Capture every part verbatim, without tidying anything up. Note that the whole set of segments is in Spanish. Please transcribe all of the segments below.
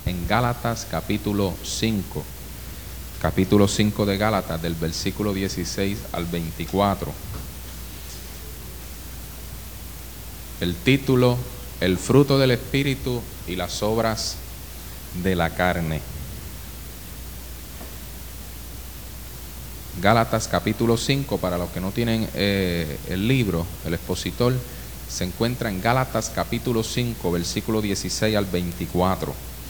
en Gálatas capítulo cinco. Capítulo cinco de Gálatas, del versículo dieciséis al veinticuatro. El título: el fruto del Espíritu y las obras de la carne. Gálatas capítulo cinco, para los que no tienen eh, el libro, el expositor, se encuentra en Gálatas capítulo cinco, versículo dieciséis al veinticuatro.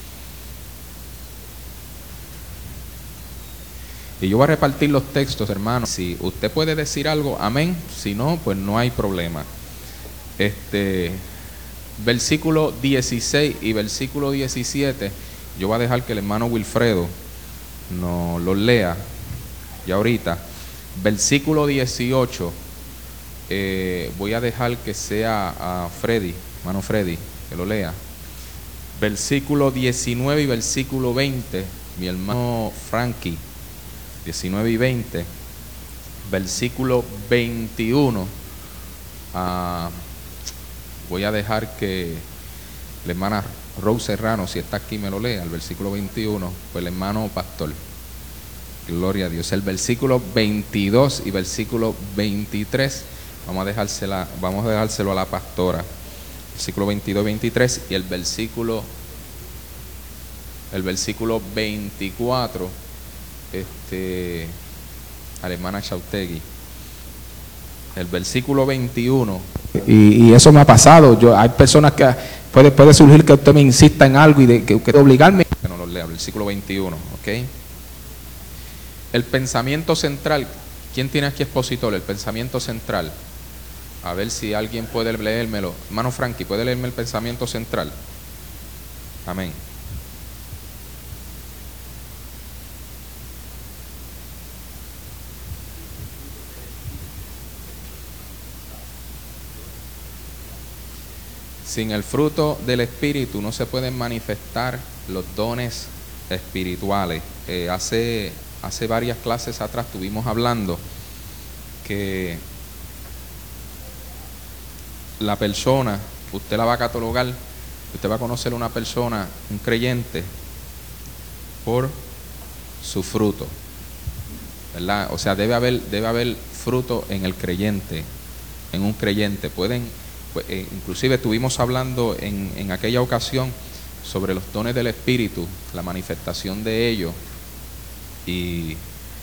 Y yo voy a repartir los textos, hermanos. Si usted puede decir algo, amén. Si no, pues no hay problema. Este, versículo dieciséis y versículo diecisiete, yo voy a dejar que el hermano Wilfredo nos los lea ya ahorita. Versículo dieciocho, eh, voy a dejar que sea a Freddy, hermano Freddy, que lo lea. Versículo diecinueve y versículo veinte, mi hermano Frankie, diecinueve y veinte. Versículo veintiuno, uh, voy a dejar que la hermana Rose Serrano, si está aquí, me lo lea. El versículo veintiuno, pues el hermano Pastor. Gloria a Dios. El versículo veintidós y versículo veintitrés, vamos a dejársela, vamos a dejárselo a la pastora. Versículo veintidós y veintitrés, y el versículo el versículo veinticuatro, este, a la hermana Chautegui. El versículo veintiuno, y, y eso me ha pasado. Yo, hay personas que puede, puede surgir que usted me insista en algo y de que, que obligarme que no lo lea. Versículo veintiuno, ok. El pensamiento central. ¿Quién tiene aquí expositor? El pensamiento central. A ver si alguien puede leérmelo. Hermano Frankie, ¿puede leerme el pensamiento central? Amén. Sin el fruto del Espíritu no se pueden manifestar los dones espirituales. Eh, hace, hace varias clases atrás estuvimos hablando que la persona, usted la va a catalogar, usted va a conocer a una persona, un creyente, por su fruto, ¿verdad? O sea, debe haber, debe haber fruto en el creyente, en un creyente. Pueden, pues, eh, inclusive estuvimos hablando en, en aquella ocasión sobre los dones del Espíritu, la manifestación de ellos, y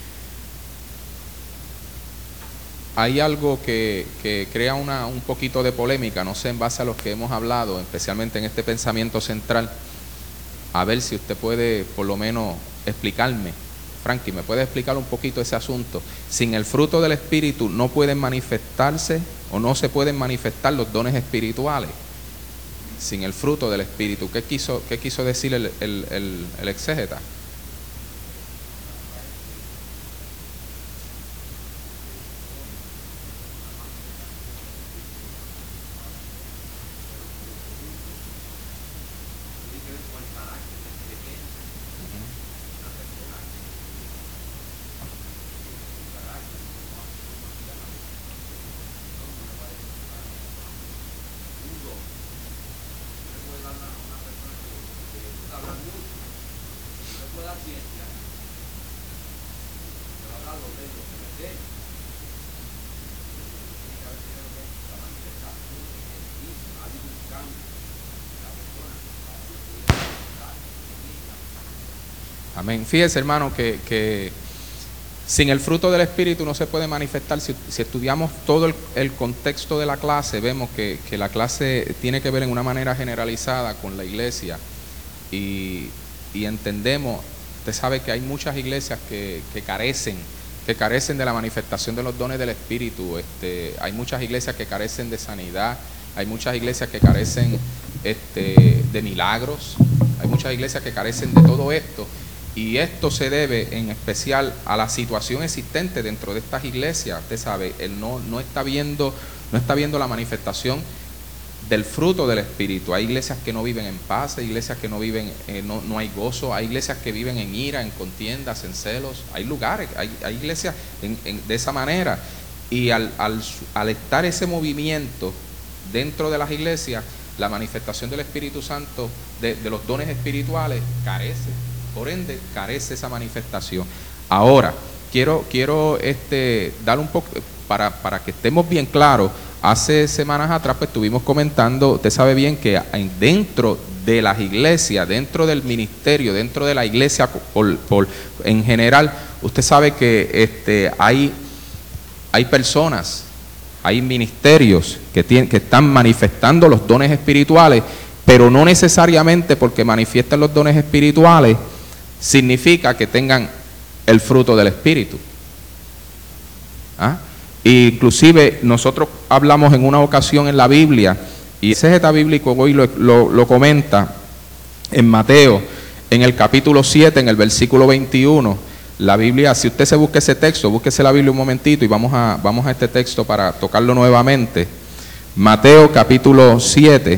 hay algo que, que crea una, un poquito de polémica, no sé, en base a los que hemos hablado, especialmente en este pensamiento central. A ver si usted puede por lo menos explicarme. Frankie, ¿me puede explicar un poquito ese asunto? Sin el fruto del Espíritu no pueden manifestarse o no se pueden manifestar los dones espirituales. Sin el fruto del Espíritu. ¿Qué quiso, qué quiso decir el, el, el, el exégeta? Amén. Fíjese, hermano, que, que sin el fruto del Espíritu no se puede manifestar. Si, si estudiamos todo el, el contexto de la clase, vemos que, que la clase tiene que ver en una manera generalizada con la iglesia, y, y entendemos, usted sabe que hay muchas iglesias que, que carecen que carecen de la manifestación de los dones del Espíritu. Este, hay muchas iglesias que carecen de sanidad, hay muchas iglesias que carecen este, de milagros, hay muchas iglesias que carecen de todo esto. Y esto se debe en especial a la situación existente dentro de estas iglesias. Usted sabe, él no, no está viendo, no está viendo la manifestación del fruto del Espíritu. Hay iglesias que no viven en paz, hay iglesias que no viven, eh, no, no hay gozo, hay iglesias que viven en ira, en contiendas, en celos. Hay lugares, hay, hay iglesias en, en, de esa manera. Y al, al, al estar ese movimiento dentro de las iglesias, la manifestación del Espíritu Santo, de, de los dones espirituales, carece. Por ende, carece esa manifestación. Ahora, quiero, quiero este, dar un poco, para, para que estemos bien claros, hace semanas atrás pues estuvimos comentando, usted sabe bien que dentro de las iglesias, dentro del ministerio, dentro de la iglesia por, por, en general, usted sabe que este, hay, hay personas, hay ministerios que, tienen, que están manifestando los dones espirituales, pero no necesariamente porque manifiestan los dones espirituales significa que tengan el fruto del Espíritu. ¿Ah? Inclusive nosotros hablamos en una ocasión en la Biblia, y el exégeta bíblico hoy lo, lo, lo comenta en Mateo, en el capítulo siete, en el versículo veintiuno. La Biblia, si usted se busca ese texto, búsquese la Biblia un momentito y vamos a, vamos a este texto para tocarlo nuevamente. Mateo capítulo siete.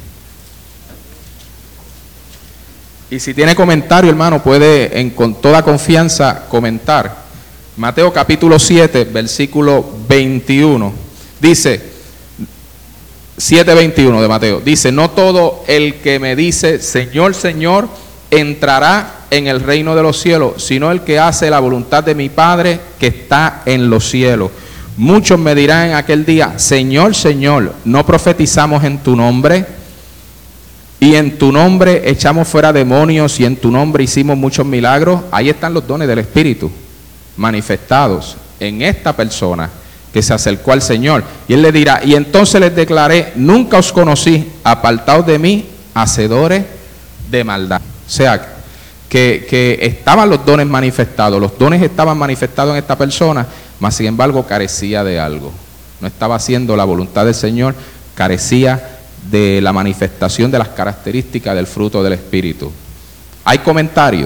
Y si tiene comentario, hermano, puede en, con toda confianza comentar. Mateo capítulo siete, versículo veintiuno. Dice, siete veintiuno de Mateo. Dice, no todo el que me dice, Señor, Señor, entrará en el reino de los cielos, sino el que hace la voluntad de mi Padre que está en los cielos. Muchos me dirán en aquel día, Señor, Señor, ¿no profetizamos en tu nombre? Y en tu nombre echamos fuera demonios y en tu nombre hicimos muchos milagros. Ahí están los dones del Espíritu manifestados en esta persona que se acercó al Señor. Y Él le dirá, y entonces les declaré, nunca os conocí, apartaos de mí, hacedores de maldad. O sea, que, que estaban los dones manifestados, los dones estaban manifestados en esta persona, mas sin embargo carecía de algo. No estaba haciendo la voluntad del Señor, carecía de la manifestación de las características del fruto del Espíritu. ¿Hay comentarios?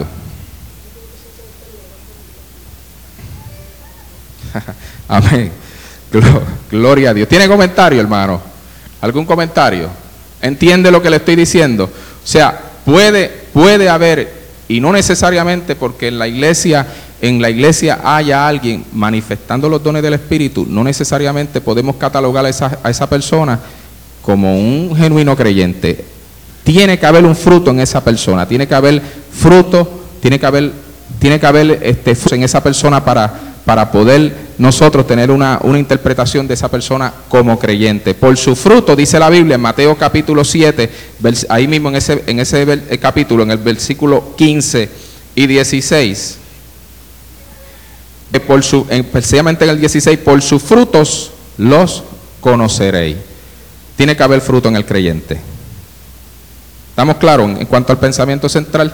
Amén. Gloria a Dios. ¿Tiene comentario, hermano? ¿Algún comentario? ¿Entiende lo que le estoy diciendo? O sea, puede, puede haber, y no necesariamente porque en la iglesia, en la iglesia haya alguien manifestando los dones del Espíritu, no necesariamente podemos catalogar a esa, a esa persona como un genuino creyente. Tiene que haber un fruto en esa persona, tiene que haber fruto, tiene que haber, tiene que haber este, en esa persona para, para poder nosotros tener una, una interpretación de esa persona como creyente. Por su fruto, dice la Biblia en Mateo capítulo siete, ahí mismo en ese, en ese capítulo, en el versículo quince y dieciséis, por su, especialmente en el dieciséis, por sus frutos los conoceréis. Tiene que haber fruto en el creyente. ¿Estamos claros en cuanto al pensamiento central?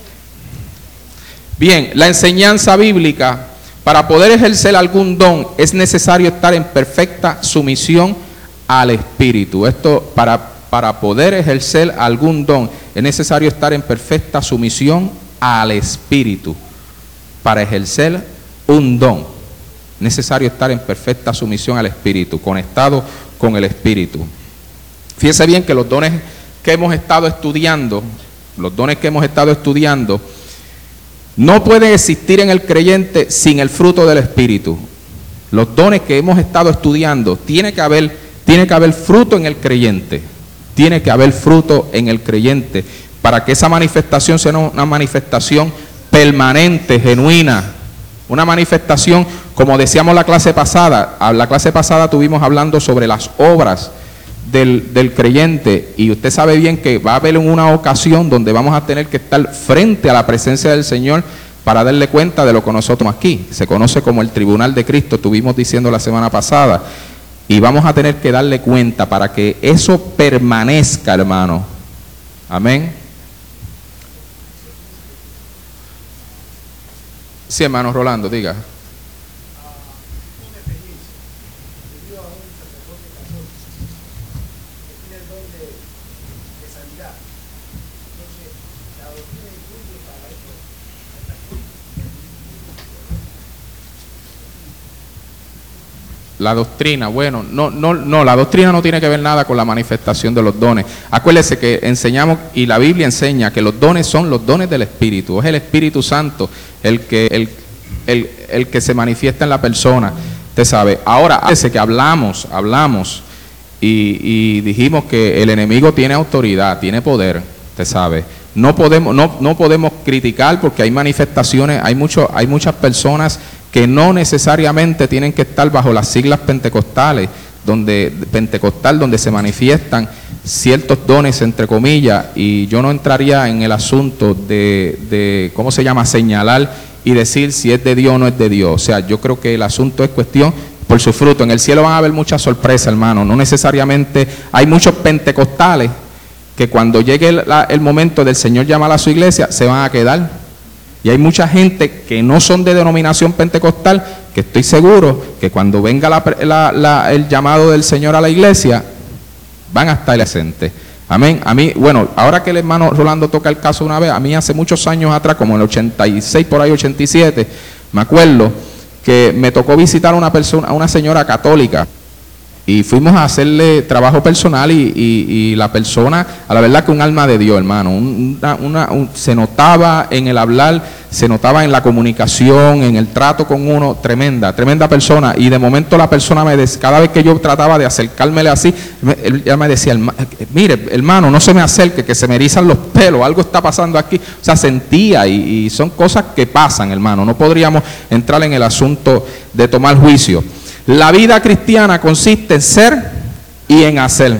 Bien, la enseñanza bíblica, para poder ejercer algún don es necesario estar en perfecta sumisión al Espíritu. Esto, para, para poder ejercer algún don es necesario estar en perfecta sumisión al Espíritu. Para ejercer un don es necesario estar en perfecta sumisión al Espíritu, conectado con el Espíritu. Fíjense bien que los dones que hemos estado estudiando, los dones que hemos estado estudiando, no pueden existir en el creyente sin el fruto del Espíritu. Los dones que hemos estado estudiando, tiene que haber, tiene que haber fruto en el creyente. Tiene que haber fruto en el creyente para que esa manifestación sea una manifestación permanente, genuina. Una manifestación, como decíamos la clase pasada, la clase pasada estuvimos hablando sobre las obras Del, del creyente, y usted sabe bien que va a haber una ocasión donde vamos a tener que estar frente a la presencia del Señor para darle cuenta de lo que nosotros aquí, se conoce como el tribunal de Cristo, estuvimos diciendo la semana pasada, y vamos a tener que darle cuenta para que eso permanezca, hermano. Amén. Sí, hermano Rolando, diga. La doctrina, bueno, no, no, no, la doctrina no tiene que ver nada con la manifestación de los dones. Acuérdese que enseñamos, y la Biblia enseña que los dones son los dones del Espíritu. Es el Espíritu Santo el que, el, el, el que se manifiesta en la persona. Usted sabe. Ahora, acuérdese que hablamos, hablamos y, y dijimos que el enemigo tiene autoridad, tiene poder, usted sabe. No podemos, no, no podemos criticar porque hay manifestaciones, hay, mucho, hay muchas personas que no necesariamente tienen que estar bajo las siglas pentecostales, donde, pentecostal, donde se manifiestan ciertos dones, entre comillas, y yo no entraría en el asunto de, de, ¿cómo se llama?, señalar y decir si es de Dios o no es de Dios. O sea, yo creo que el asunto es cuestión por su fruto. En el cielo van a haber muchas sorpresas, hermano. No necesariamente, hay muchos pentecostales que cuando llegue el, la, el momento del Señor llamar a su iglesia, se van a quedar. Y hay mucha gente que no son de denominación pentecostal, que estoy seguro que cuando venga la, la, la, el llamado del Señor a la iglesia, van a estar presentes. Amén. A mí, bueno, ahora que el hermano Rolando toca el caso una vez, a mí hace muchos años atrás, como en el ochenta y seis, por ahí ochenta y siete, me acuerdo que me tocó visitar a una persona, a una señora católica, y fuimos a hacerle trabajo personal y, y, y la persona, a la verdad que un alma de Dios, hermano, una, una, un, se notaba en el hablar, se notaba en la comunicación, en el trato con uno, tremenda, tremenda persona, y de momento la persona, me decía, cada vez que yo trataba de acercármele así, ella me decía, mire, hermano, no se me acerque, que se me erizan los pelos, algo está pasando aquí, o sea, sentía, y, y son cosas que pasan, hermano, no podríamos entrar en el asunto de tomar juicio. La vida cristiana consiste en ser y en hacer.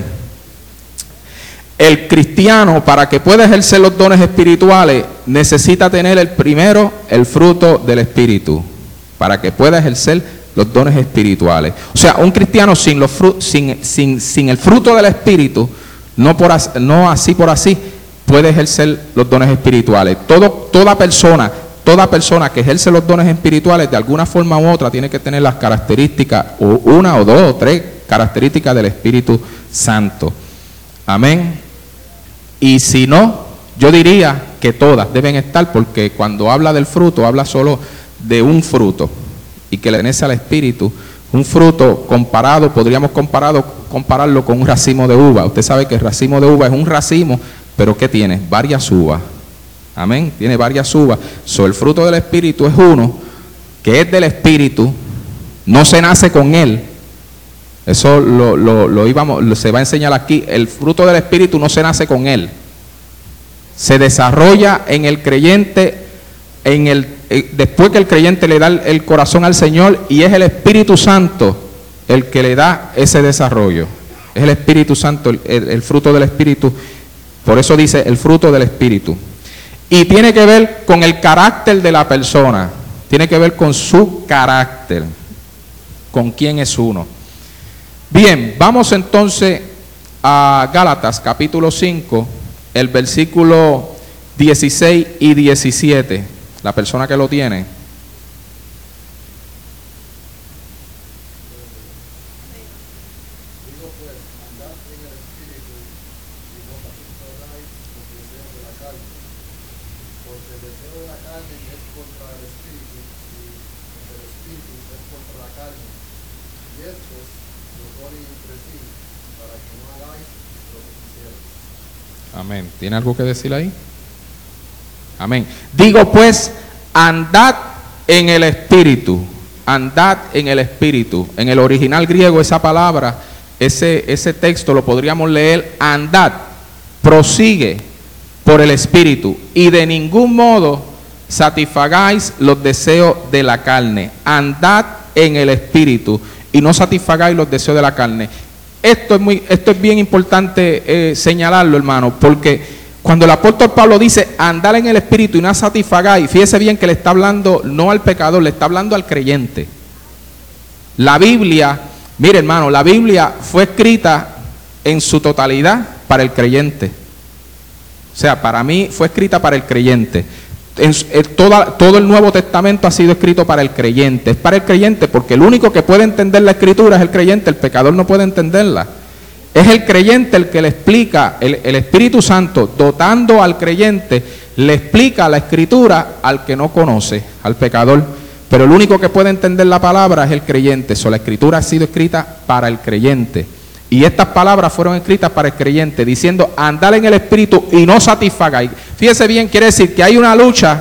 El cristiano, para que pueda ejercer los dones espirituales, necesita tener el primero, el fruto del Espíritu, para que pueda ejercer los dones espirituales. O sea, un cristiano sin, los fru sin, sin, sin el fruto del Espíritu, no, por as no así por así, puede ejercer los dones espirituales. Todo, toda persona... Toda persona que ejerce los dones espirituales de alguna forma u otra tiene que tener las características, o una o dos o tres características del Espíritu Santo. Amén. Y si no, yo diría que todas deben estar, porque cuando habla del fruto, habla solo de un fruto, y que le pertenece al Espíritu. Un fruto comparado, podríamos comparado, compararlo con un racimo de uva. Usted sabe que el racimo de uva es un racimo, pero ¿qué tiene? Varias uvas. Amén, tiene varias uvas. So, el fruto del Espíritu es uno, que es del Espíritu, no se nace con él. Eso lo, lo, lo íbamos, lo, se va a enseñar aquí. El fruto del Espíritu no se nace con él. Se desarrolla en el creyente, en el, eh, después que el creyente le da el, el corazón al Señor, y es el Espíritu Santo el que le da ese desarrollo. Es el Espíritu Santo, el, el, el fruto del Espíritu. Por eso dice el fruto del Espíritu. Y tiene que ver con el carácter de la persona, tiene que ver con su carácter, con quién es uno. Bien, vamos entonces a Gálatas capítulo cinco, el versículo dieciséis y diecisiete, la persona que lo tiene. Amén. ¿Tiene algo que decir ahí? Amén. Digo pues, andad en el Espíritu. Andad en el Espíritu. En el original griego esa palabra, ese, ese texto lo podríamos leer, andad, prosigue por el Espíritu, y de ningún modo satisfagáis los deseos de la carne. Andad en el Espíritu y no satisfagáis los deseos de la carne. Esto es, muy, esto es bien importante eh, señalarlo, hermano, porque cuando el apóstol Pablo dice andar en el Espíritu y no satisfagáis, fíjese bien que le está hablando no al pecador, le está hablando al creyente. La Biblia, mire hermano, la Biblia fue escrita en su totalidad para el creyente. O sea, para mí fue escrita para el creyente. En, en toda, todo el Nuevo Testamento ha sido escrito para el creyente. Es para el creyente porque el único que puede entender la Escritura es el creyente. El pecador no puede entenderla. Es el creyente el que le explica, el, el Espíritu Santo, dotando al creyente, le explica la Escritura al que no conoce, al pecador. Pero el único que puede entender la palabra es el creyente. So, la Escritura ha sido escrita para el creyente. Y estas palabras fueron escritas para el creyente, diciendo, andar en el Espíritu y no satisfagáis. Fíjese bien, quiere decir que hay una lucha,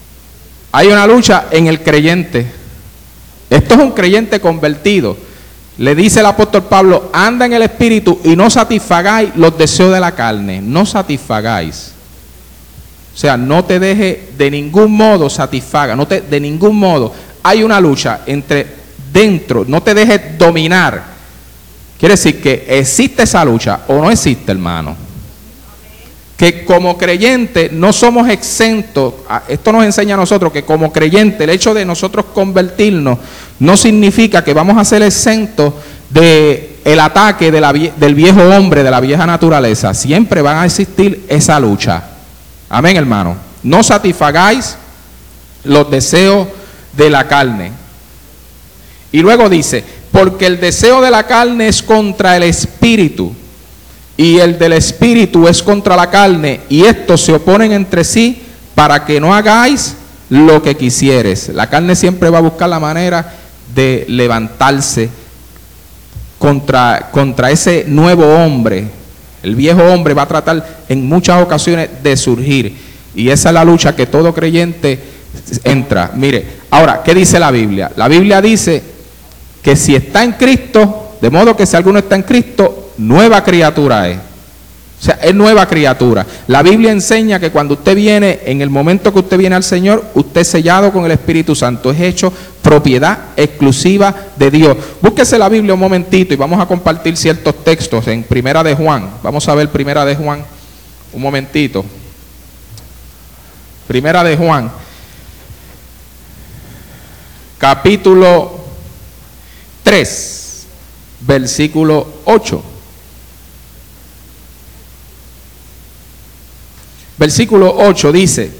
hay una lucha en el creyente. Esto es un creyente convertido. Le dice el apóstol Pablo, anda en el Espíritu y no satisfagáis los deseos de la carne. No satisfagáis. O sea, no te deje de ningún modo satisfaga. No te, de ningún modo. Hay una lucha entre dentro. No te dejes dominar. Quiere decir que existe esa lucha o no existe, hermano. Que como creyente no somos exentos. Esto nos enseña a nosotros que como creyente el hecho de nosotros convertirnos no significa que vamos a ser exentos de el ataque de la, del viejo hombre, de la vieja naturaleza. Siempre van a existir esa lucha. Amén, hermano. No satisfagáis los deseos de la carne. Y luego dice, porque el deseo de la carne es contra el espíritu, y el del espíritu es contra la carne, y estos se oponen entre sí para que no hagáis lo que quisieres. La carne siempre va a buscar la manera de levantarse contra, contra ese nuevo hombre. El viejo hombre va a tratar en muchas ocasiones de surgir, y esa es la lucha que todo creyente entra. Mire, ahora, ¿qué dice la Biblia? La Biblia dice que si está en Cristo, de modo que si alguno está en Cristo, nueva criatura es. O sea, es nueva criatura. La Biblia enseña que cuando usted viene, en el momento que usted viene al Señor, usted es sellado con el Espíritu Santo, es hecho propiedad exclusiva de Dios. Búsquese la Biblia un momentito y vamos a compartir ciertos textos en Primera de Juan. Vamos a ver Primera de Juan un momentito. Primera de Juan, capítulo tres, versículo ocho. Versículo ocho dice,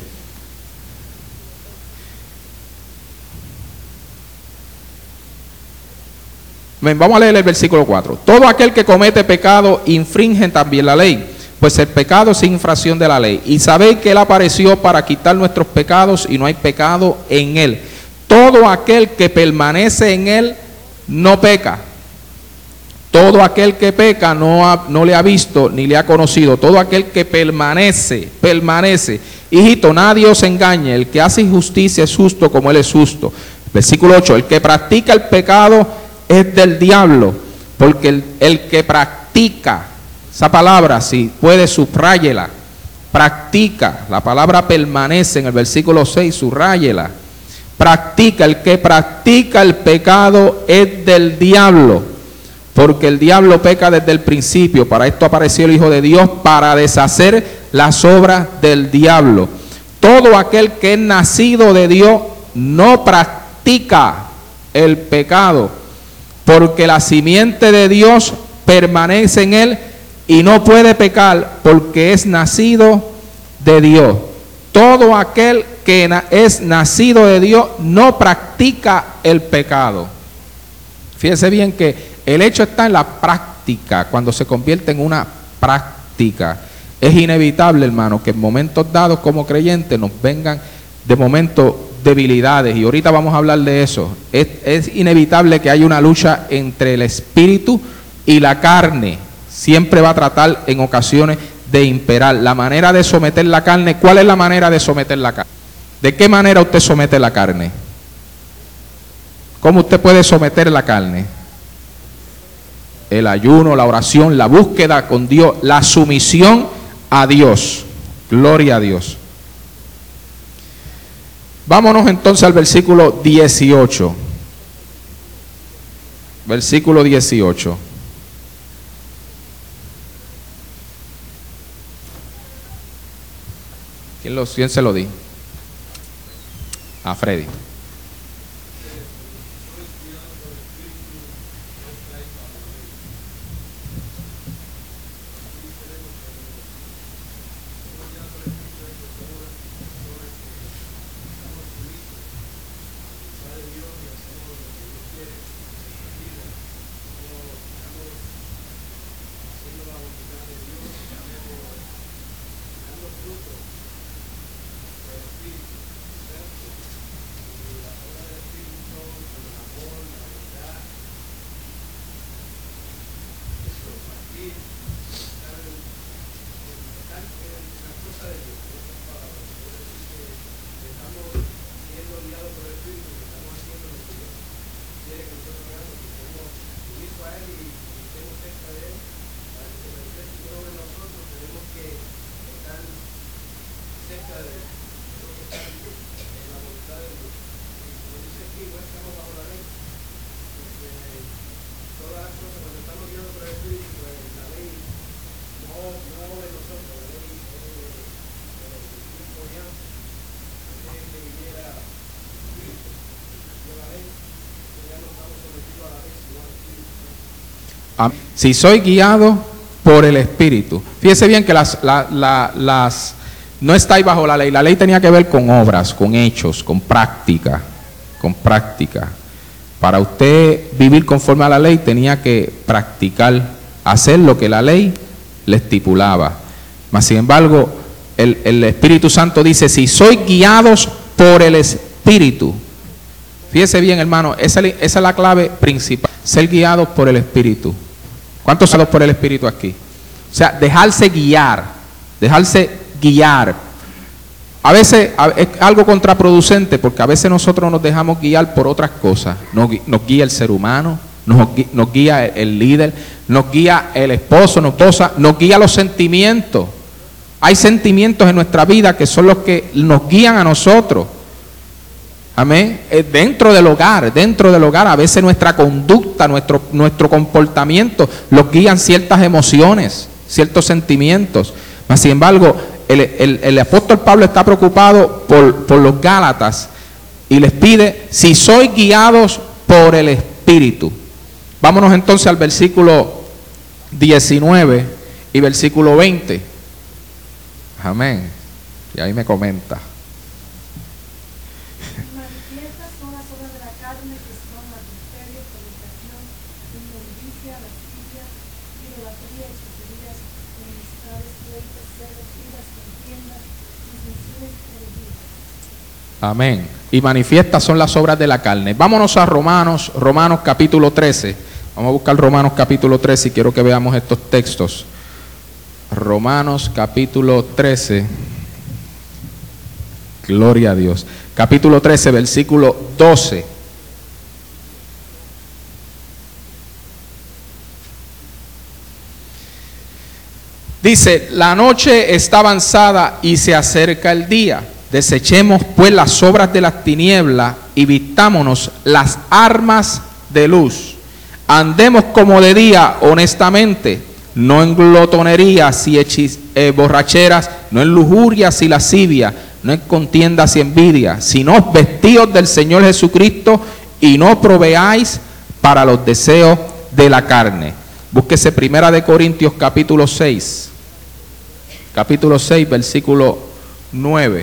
vamos a leer el versículo cuatro. Todo aquel que comete pecado infringe también la ley, pues el pecado es infracción de la ley. Y sabéis que Él apareció para quitar nuestros pecados y no hay pecado en Él. Todo aquel que permanece en Él no peca. Todo aquel que peca no, ha, no le ha visto ni le ha conocido. Todo aquel que permanece, permanece. Hijito, nadie os engañe. El que hace injusticia es justo como Él es justo. Versículo ocho. El que practica el pecado es del diablo. Porque el, el que practica, esa palabra, si puede, subráyela. Practica, la palabra permanece en el versículo seis, subráyela. Practica, el que practica el pecado es del diablo. Porque el diablo peca desde el principio. Para esto apareció el Hijo de Dios, para deshacer las obras del diablo. Todo aquel que es nacido de Dios no practica el pecado, porque la simiente de Dios permanece en él y no puede pecar porque es nacido de Dios. Todo aquel que es nacido de Dios no practica el pecado. Fíjense bien que el hecho está en la práctica, cuando se convierte en una práctica. Es inevitable, hermano, que en momentos dados como creyentes nos vengan de momento debilidades, y ahorita vamos a hablar de eso. Es, es inevitable que haya una lucha entre el espíritu y la carne. Siempre va a tratar en ocasiones de imperar. La manera de someter la carne, ¿cuál es la manera de someter la carne? ¿De qué manera usted somete la carne? ¿Cómo usted puede someter la carne? El ayuno, la oración, la búsqueda con Dios, la sumisión a Dios. Gloria a Dios. Vámonos entonces al versículo dieciocho. Versículo dieciocho. ¿Quién, lo, quién se lo di? A Freddy. Si soy guiado por el Espíritu. Fíjese bien que las, la, la, las no estáis bajo la ley. La ley tenía que ver con obras, con hechos, con práctica, con práctica. Para usted vivir conforme a la ley tenía que practicar, hacer lo que la ley le estipulaba. Mas sin embargo, el, el Espíritu Santo dice, si sois guiados por el Espíritu. Fíjese bien, hermano, esa, esa es la clave principal, ser guiados por el Espíritu. ¿Cuántos son por el Espíritu aquí? O sea, dejarse guiar, dejarse guiar. A veces es algo contraproducente porque a veces nosotros nos dejamos guiar por otras cosas. Nos, nos guía el ser humano, nos, nos guía el, el líder, nos guía el esposo, nos, esposa, nos guía los sentimientos. Hay sentimientos en nuestra vida que son los que nos guían a nosotros. Amén. Dentro del hogar, dentro del hogar, a veces nuestra conducta, nuestro, nuestro comportamiento, los guían ciertas emociones, ciertos sentimientos. Mas, sin embargo, el, el, el apóstol Pablo está preocupado por, por los Gálatas y les pide, si sois guiados por el Espíritu. Vámonos entonces al versículo diecinueve y versículo veinte. Amén. Y ahí me comenta. Amén. Y manifiestas son las obras de la carne. Vámonos a Romanos, Romanos capítulo trece. Vamos a buscar Romanos capítulo trece y quiero que veamos estos textos. Romanos capítulo trece. Gloria a Dios. Capítulo trece, versículo doce. Dice, la noche está avanzada y se acerca el día. Desechemos pues las obras de las tinieblas y vistámonos las armas de luz. Andemos como de día honestamente, no en glotonerías y hechis, eh, borracheras, no en lujurias y lascivia, no en contiendas y envidia, sino vestidos del Señor Jesucristo y no proveáis para los deseos de la carne. Búsquese Primera de Corintios capítulo seis, capítulo seis, versículo nueve.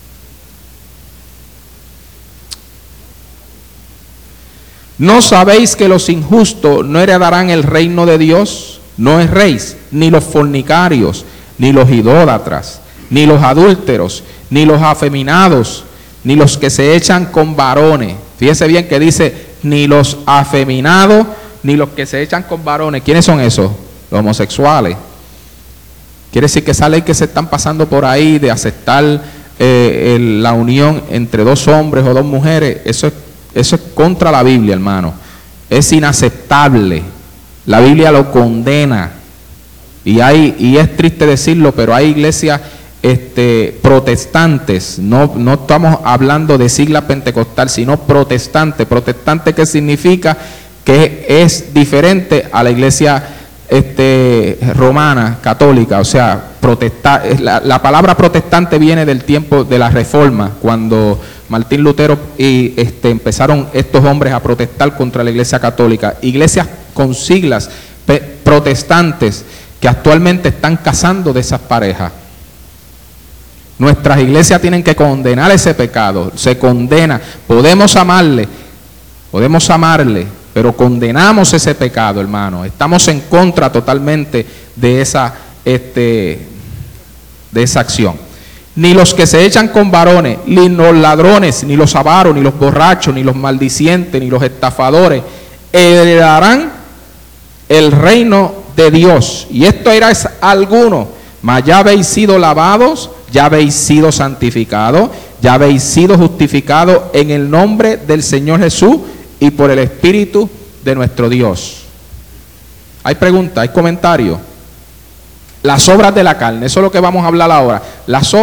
¿No sabéis que los injustos no heredarán el reino de Dios? No erréis, ni los fornicarios, ni los idólatras, ni los adúlteros, ni los afeminados, ni los que se echan con varones. Fíjese bien que dice, ni los afeminados, ni los que se echan con varones. ¿Quiénes son esos? Los homosexuales. Quiere decir que esa ley que se están pasando por ahí de aceptar eh, el, la unión entre dos hombres o dos mujeres, eso es Eso es contra la Biblia, hermano. Es inaceptable. La Biblia lo condena. Y hay, y es triste decirlo, pero hay iglesias este, protestantes. No, no estamos hablando de sigla pentecostal, sino protestante. Protestante, ¿qué significa? Que es diferente a la iglesia este, romana, católica. O sea, protesta, la, la palabra protestante viene del tiempo de la Reforma, cuando Martín Lutero y este, empezaron estos hombres a protestar contra la iglesia católica. Iglesias con siglas protestantes que actualmente están casando de esas parejas. Nuestras iglesias tienen que condenar ese pecado. Se condena. Podemos amarle, podemos amarle, pero condenamos ese pecado, hermano. Estamos en contra totalmente de esa, este, de esa acción. Ni los que se echan con varones, ni los ladrones, ni los avaros, ni los borrachos, ni los maldicientes, ni los estafadores, heredarán el reino de Dios. Y esto era alguno, mas ya habéis sido lavados, ya habéis sido santificados, ya habéis sido justificados en el nombre del Señor Jesús y por el Espíritu de nuestro Dios. ¿Hay preguntas? ¿Hay comentarios? Las obras de la carne, eso es lo que vamos a hablar ahora. Las obras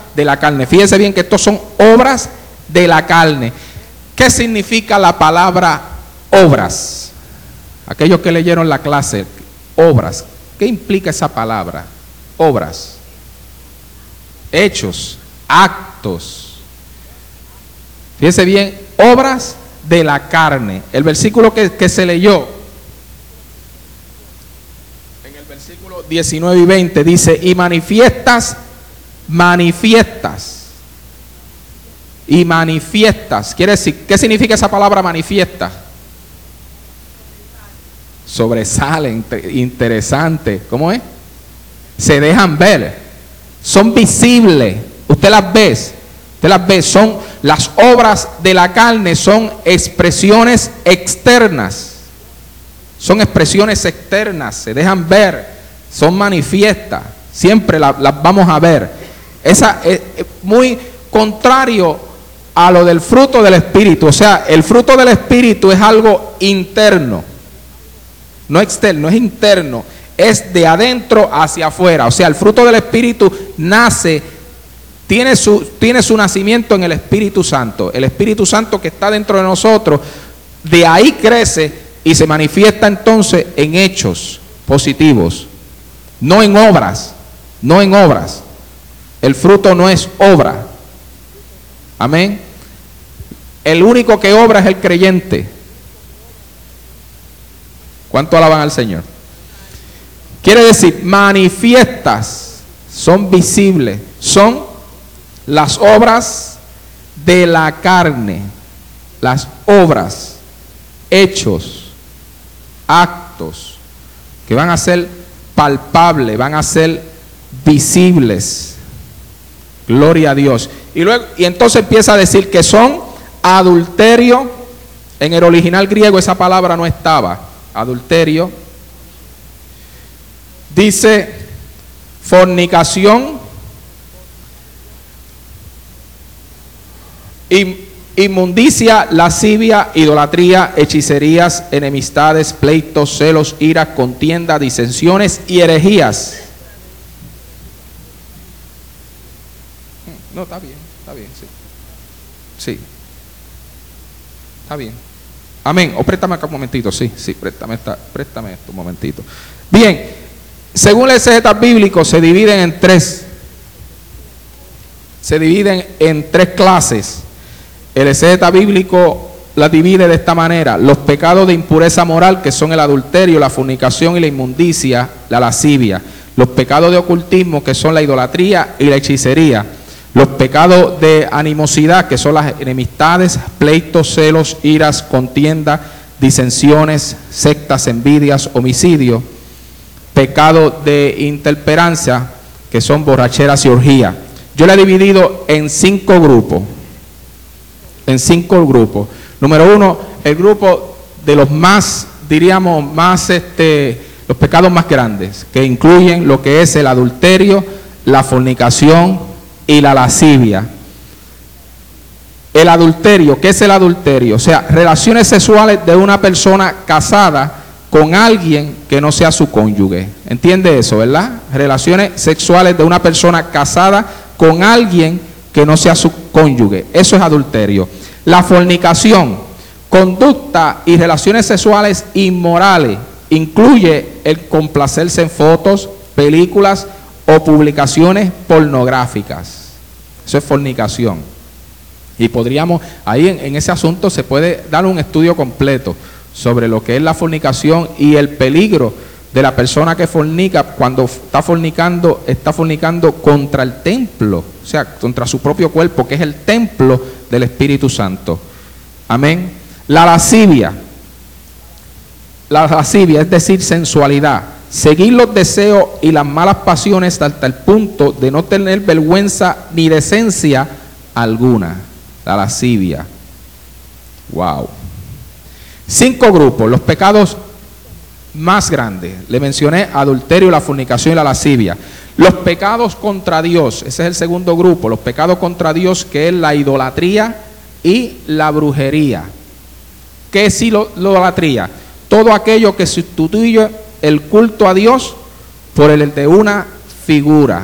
de la carne. Fíjense bien que estos son obras de la carne. ¿Qué significa la palabra obras? Aquellos que leyeron la clase, obras. ¿Qué implica esa palabra? Obras. Hechos, actos. Fíjense bien, obras de la carne. El versículo que, que se leyó, en el versículo diecinueve y veinte, dice, y manifiestas, manifiestas. Y manifiestas. Quiere decir, ¿qué significa esa palabra manifiesta? Sobresalen, interesante. ¿Cómo es? Se dejan ver. Son visibles. Usted las ve. Usted las ve. Son las obras de la carne, son expresiones externas. Son expresiones externas. Se dejan ver. Son manifiestas. Siempre las, las vamos a ver. Esa es muy contrario a lo del fruto del Espíritu. O sea, el fruto del Espíritu es algo interno, no externo, es interno, es de adentro hacia afuera. O sea, el fruto del Espíritu nace, tiene su, tiene su nacimiento en el Espíritu Santo. El Espíritu Santo que está dentro de nosotros, de ahí crece y se manifiesta entonces en hechos positivos, no en obras, no en obras. El fruto no es obra. Amén. El único que obra es el creyente. ¿Cuánto alaban al Señor? Quiere decir, manifiestas, son visibles, son las obras de la carne, las obras, hechos, actos, que van a ser palpables, van a ser visibles. Gloria a Dios. Y luego, y entonces empieza a decir que son adulterio. En el original griego esa palabra no estaba. Adulterio. Dice fornicación, inmundicia, lascivia, idolatría, hechicerías, enemistades, pleitos, celos, iras, contienda, disensiones y herejías. No, está bien, está bien, sí. Sí. Está bien. Amén. O préstame acá un momentito, sí, sí, préstame, esta, préstame esto un momentito. Bien, según el exégeta bíblico se dividen en tres. Se dividen en tres clases. El exégeta bíblico la divide de esta manera: los pecados de impureza moral, que son el adulterio, la fornicación y la inmundicia, la lascivia; los pecados de ocultismo, que son la idolatría y la hechicería; los pecados de animosidad, que son las enemistades, pleitos, celos, iras, contienda, disensiones, sectas, envidias, homicidios; pecado de intemperancia, que son borracheras y orgías. Yo la he dividido en cinco grupos. En cinco grupos. Número uno, el grupo de los más, diríamos, más, este, los pecados más grandes, que incluyen lo que es el adulterio, la fornicación y la lascivia. El adulterio, ¿qué es el adulterio? O sea, relaciones sexuales de una persona casada con alguien que no sea su cónyuge. ¿Entiende eso, verdad? Relaciones sexuales de una persona casada con alguien que no sea su cónyuge. Eso es adulterio. La fornicación, conducta y relaciones sexuales inmorales, incluye el complacerse en fotos, películas o publicaciones pornográficas. Eso es fornicación. Y podríamos, ahí en, en ese asunto se puede dar un estudio completo sobre lo que es la fornicación y el peligro de la persona que fornica. Cuando está fornicando, está fornicando contra el templo, o sea, contra su propio cuerpo, que es el templo del Espíritu Santo. Amén. La lascivia. La lascivia, es decir, sensualidad. Seguir los deseos y las malas pasiones hasta el punto de no tener vergüenza ni decencia alguna. La lascivia. Wow. Cinco grupos. Los pecados más grandes. Le mencioné adulterio, la fornicación y la lascivia. Los pecados contra Dios. Ese es el segundo grupo. Los pecados contra Dios, que es la idolatría y la brujería. ¿Qué es idolatría? Todo aquello que sustituye el culto a Dios por el de una figura.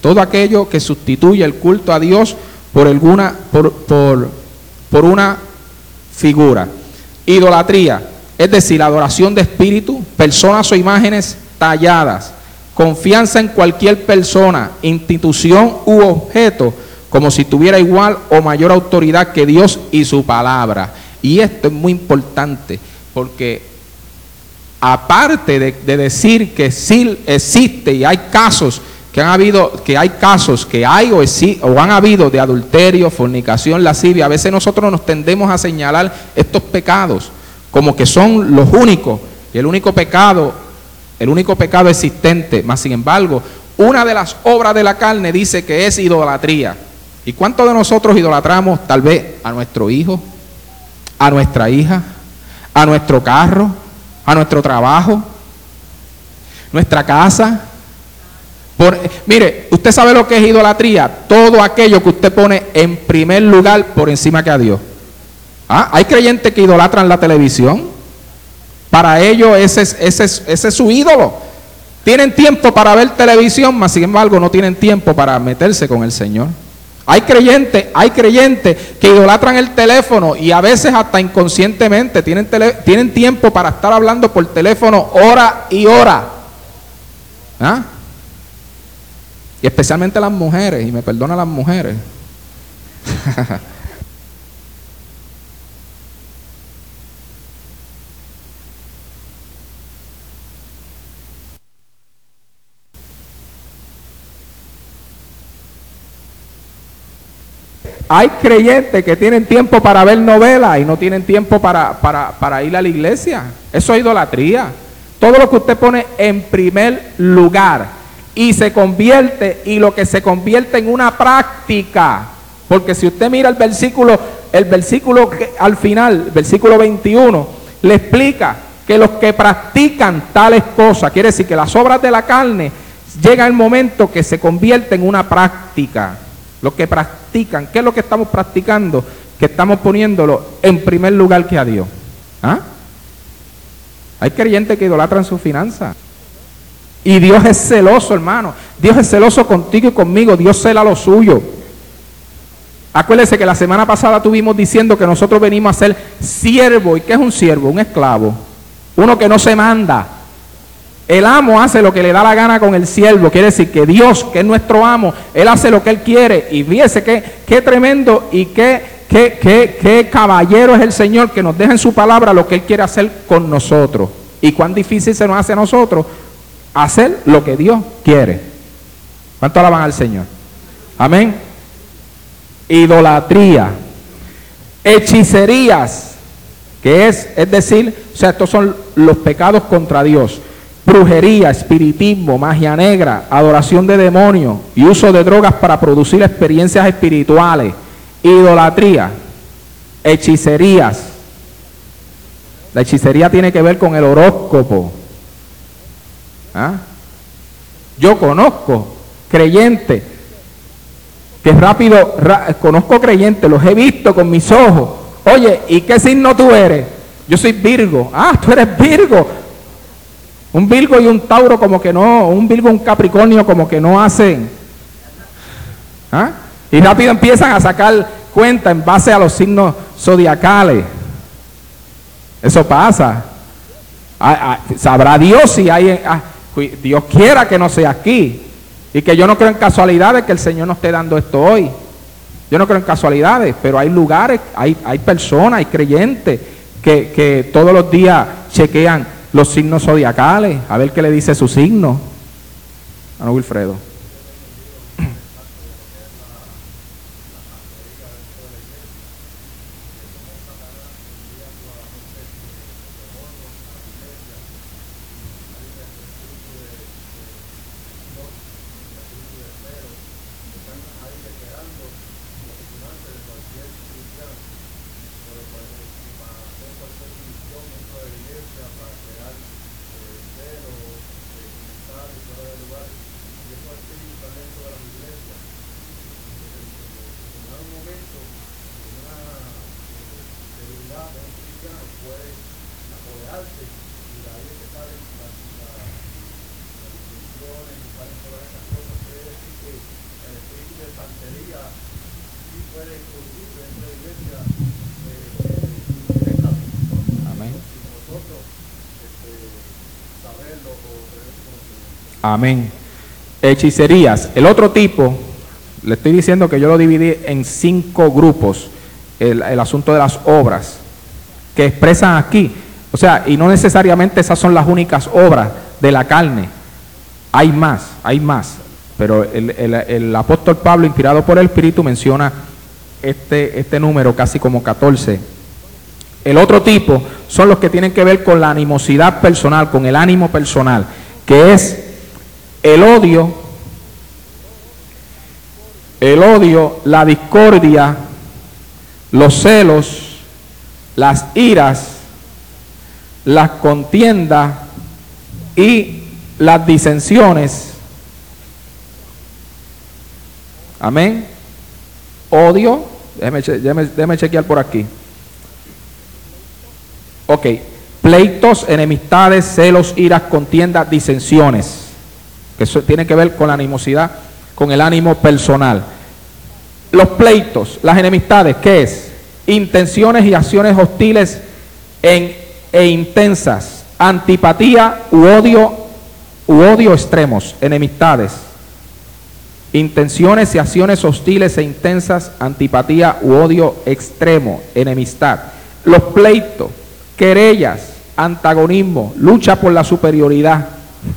todo aquello que sustituye el culto a Dios por alguna, por, por, por una figura. Idolatría, es decir, adoración de espíritu, personas o imágenes talladas, confianza en cualquier persona, institución u objeto, como si tuviera igual o mayor autoridad que Dios y su palabra. Y esto es muy importante, porque aparte de, de decir que sí existe y hay casos que han habido, que hay casos que hay o, exi, o han habido de adulterio, fornicación, lascivia, a veces nosotros nos tendemos a señalar estos pecados como que son los únicos, y el único pecado, el único pecado existente. Mas sin embargo, una de las obras de la carne dice que es idolatría. ¿Y cuántos de nosotros idolatramos tal vez a nuestro hijo, a nuestra hija, a nuestro carro, a nuestro trabajo, nuestra casa? Por, mire, usted sabe lo que es idolatría, todo aquello que usted pone en primer lugar por encima que a Dios. ¿Ah? Hay creyentes que idolatran la televisión, para ellos ese es, ese, es, ese es su ídolo. Tienen tiempo para ver televisión, mas sin embargo no tienen tiempo para meterse con el Señor. Hay creyentes, hay creyentes que idolatran el teléfono y a veces hasta inconscientemente tienen, tele, tienen tiempo para estar hablando por teléfono hora y hora. ¿Ah? Y especialmente las mujeres, y me perdonan las mujeres. Hay creyentes que tienen tiempo para ver novelas y no tienen tiempo para, para, para ir a la iglesia. Eso es idolatría. Todo lo que usted pone en primer lugar y se convierte, y lo que se convierte en una práctica. Porque si usted mira el versículo, el versículo que, al final, versículo veintiuno, le explica que los que practican tales cosas, quiere decir que las obras de la carne, llega el momento que se convierte en una práctica. Los que practican, ¿qué es lo que estamos practicando? Que estamos poniéndolo en primer lugar que a Dios. ¿Ah? Hay creyentes que idolatran su finanza. Y Dios es celoso, hermano. Dios es celoso contigo y conmigo. Dios cela lo suyo. Acuérdese que la semana pasada estuvimos diciendo que nosotros venimos a ser siervo. ¿Y qué es un siervo? Un esclavo. Uno que no se manda. El amo hace lo que le da la gana con el siervo. Quiere decir que Dios, que es nuestro amo, Él hace lo que Él quiere. Y fíjese qué, qué tremendo y qué, qué, qué, qué caballero es el Señor, que nos deja en su palabra lo que Él quiere hacer con nosotros. Y cuán difícil se nos hace a nosotros hacer lo que Dios quiere. ¿Cuánto alaban al Señor? Amén. Idolatría, hechicerías, que es, es decir, o sea, estos son los pecados contra Dios. Brujería, espiritismo, magia negra, adoración de demonios y uso de drogas para producir experiencias espirituales. Idolatría, hechicerías. La hechicería tiene que ver con el horóscopo. ¿Ah? Yo conozco creyentes que rápido, ra, conozco creyentes, los he visto con mis ojos. Oye, ¿y qué signo tú eres? Yo soy Virgo. Ah, tú eres Virgo. Un Virgo y un Tauro como que no, un Virgo y un Capricornio como que no hacen. ¿Ah? Y rápido empiezan a sacar cuenta en base a los signos zodiacales. Eso pasa. Ah, ah, sabrá Dios si hay, ah, Dios quiera que no sea aquí. Y que yo no creo en casualidades que el Señor nos esté dando esto hoy. Yo no creo en casualidades, pero hay lugares, hay, hay personas, hay creyentes que, que todos los días chequean los signos zodiacales, a ver qué le dice su signo. Ana Wilfredo. Amén. Amén. Hechicerías. El otro tipo, le estoy diciendo que yo lo dividí en cinco grupos, el, el asunto de las obras que expresan aquí. O sea, y no necesariamente esas son las únicas obras de la carne. Hay más, hay más. Pero el, el, el apóstol Pablo, inspirado por el Espíritu, menciona este, este número casi como catorce. El otro tipo son los que tienen que ver con la animosidad personal, con el ánimo personal, que es el odio, el odio, la discordia, los celos, las iras, las contiendas y las disensiones. Amén. Odio, déjeme, déjeme, déjeme chequear por aquí. Ok, pleitos, enemistades, celos, iras, contiendas, disensiones. Que eso tiene que ver con la animosidad, con el ánimo personal. Los pleitos, las enemistades, ¿qué es? Intenciones y acciones hostiles en, e intensas. Antipatía u odio, u odio extremos, enemistades. Intenciones y acciones hostiles e intensas, antipatía u odio extremo, enemistad. Los pleitos, querellas, antagonismo, lucha por la superioridad,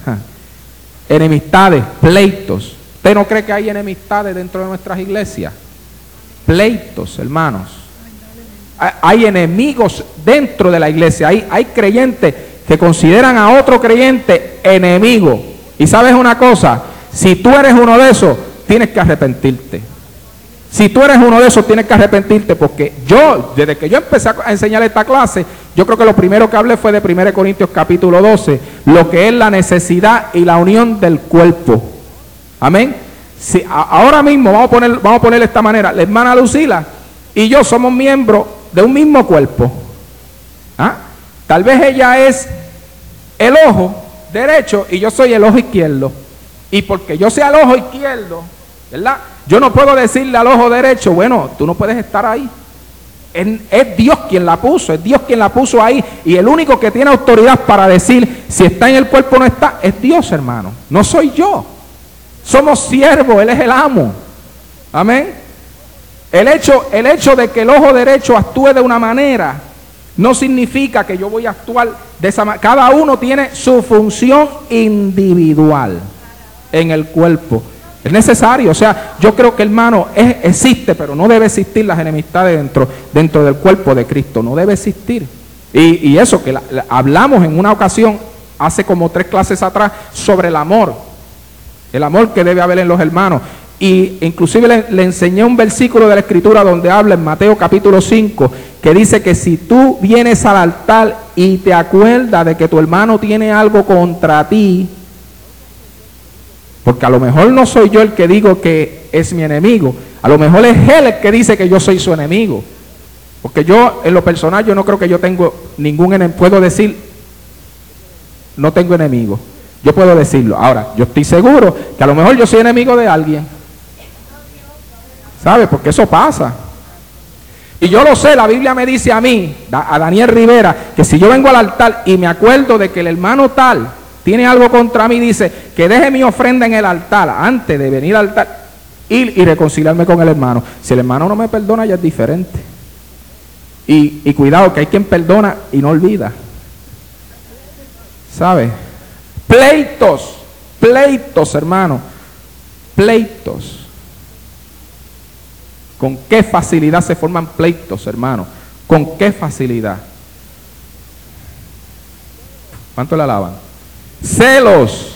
enemistades, pleitos. ¿Usted no cree que hay enemistades dentro de nuestras iglesias? Pleitos, hermanos. Hay enemigos dentro de la iglesia. Hay, hay creyentes que consideran a otro creyente enemigo. Y sabes una cosa, si tú eres uno de esos, tienes que arrepentirte. Si tú eres uno de esos, tienes que arrepentirte, porque yo, desde que yo empecé a enseñar esta clase, yo creo que lo primero que hablé fue de primera Corintios capítulo doce, lo que es la necesidad y la unión del cuerpo. Amén. Si, a, ahora mismo, vamos a, poner, vamos a poner de esta manera, la hermana Lucila y yo somos miembros de un mismo cuerpo. ¿Ah? Tal vez ella es el ojo derecho y yo soy el ojo izquierdo. Y porque yo sea el ojo izquierdo, ¿verdad? Yo no puedo decirle al ojo derecho, bueno, tú no puedes estar ahí. Es, es Dios quien la puso, es Dios quien la puso ahí. Y el único que tiene autoridad para decir si está en el cuerpo o no está, es Dios, hermano. No soy yo. Somos siervos, Él es el amo. Amén. El hecho, el hecho de que el ojo derecho actúe de una manera no significa que yo voy a actuar de esa manera. Cada uno tiene su función individual en el cuerpo. Es necesario, o sea, yo creo que, hermano, es, existe, pero no debe existir las enemistades dentro, dentro del cuerpo de Cristo, no debe existir. Y, y eso que la, la, hablamos en una ocasión, hace como tres clases atrás, sobre el amor, el amor que debe haber en los hermanos. Y inclusive le, le enseñé un versículo de la Escritura donde habla en Mateo capítulo cinco, que dice que si tú vienes al altar y te acuerdas de que tu hermano tiene algo contra ti, porque a lo mejor no soy yo el que digo que es mi enemigo, a lo mejor es él el que dice que yo soy su enemigo, porque yo en lo personal yo no creo que yo tengo ningún enemigo, puedo decir no tengo enemigo, yo puedo decirlo. Ahora, yo estoy seguro que a lo mejor yo soy enemigo de alguien, ¿sabe? Porque eso pasa. Y yo lo sé, la Biblia me dice a mí, a Daniel Rivera, que si yo vengo al altar y me acuerdo de que el hermano tal tiene algo contra mí, dice que deje mi ofrenda en el altar antes de venir al altar y, y reconciliarme con el hermano. Si el hermano no me perdona, ya es diferente. Y, y cuidado, que hay quien perdona y no olvida. ¿Sabe? Pleitos, pleitos, hermano, pleitos. ¿Con qué facilidad se forman pleitos, hermano? ¿Con qué facilidad? ¿Cuánto le alaban? Celos,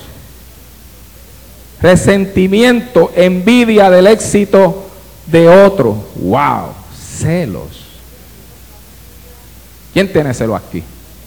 resentimiento, envidia del éxito de otro. Wow, celos. ¿Quién tiene celo aquí?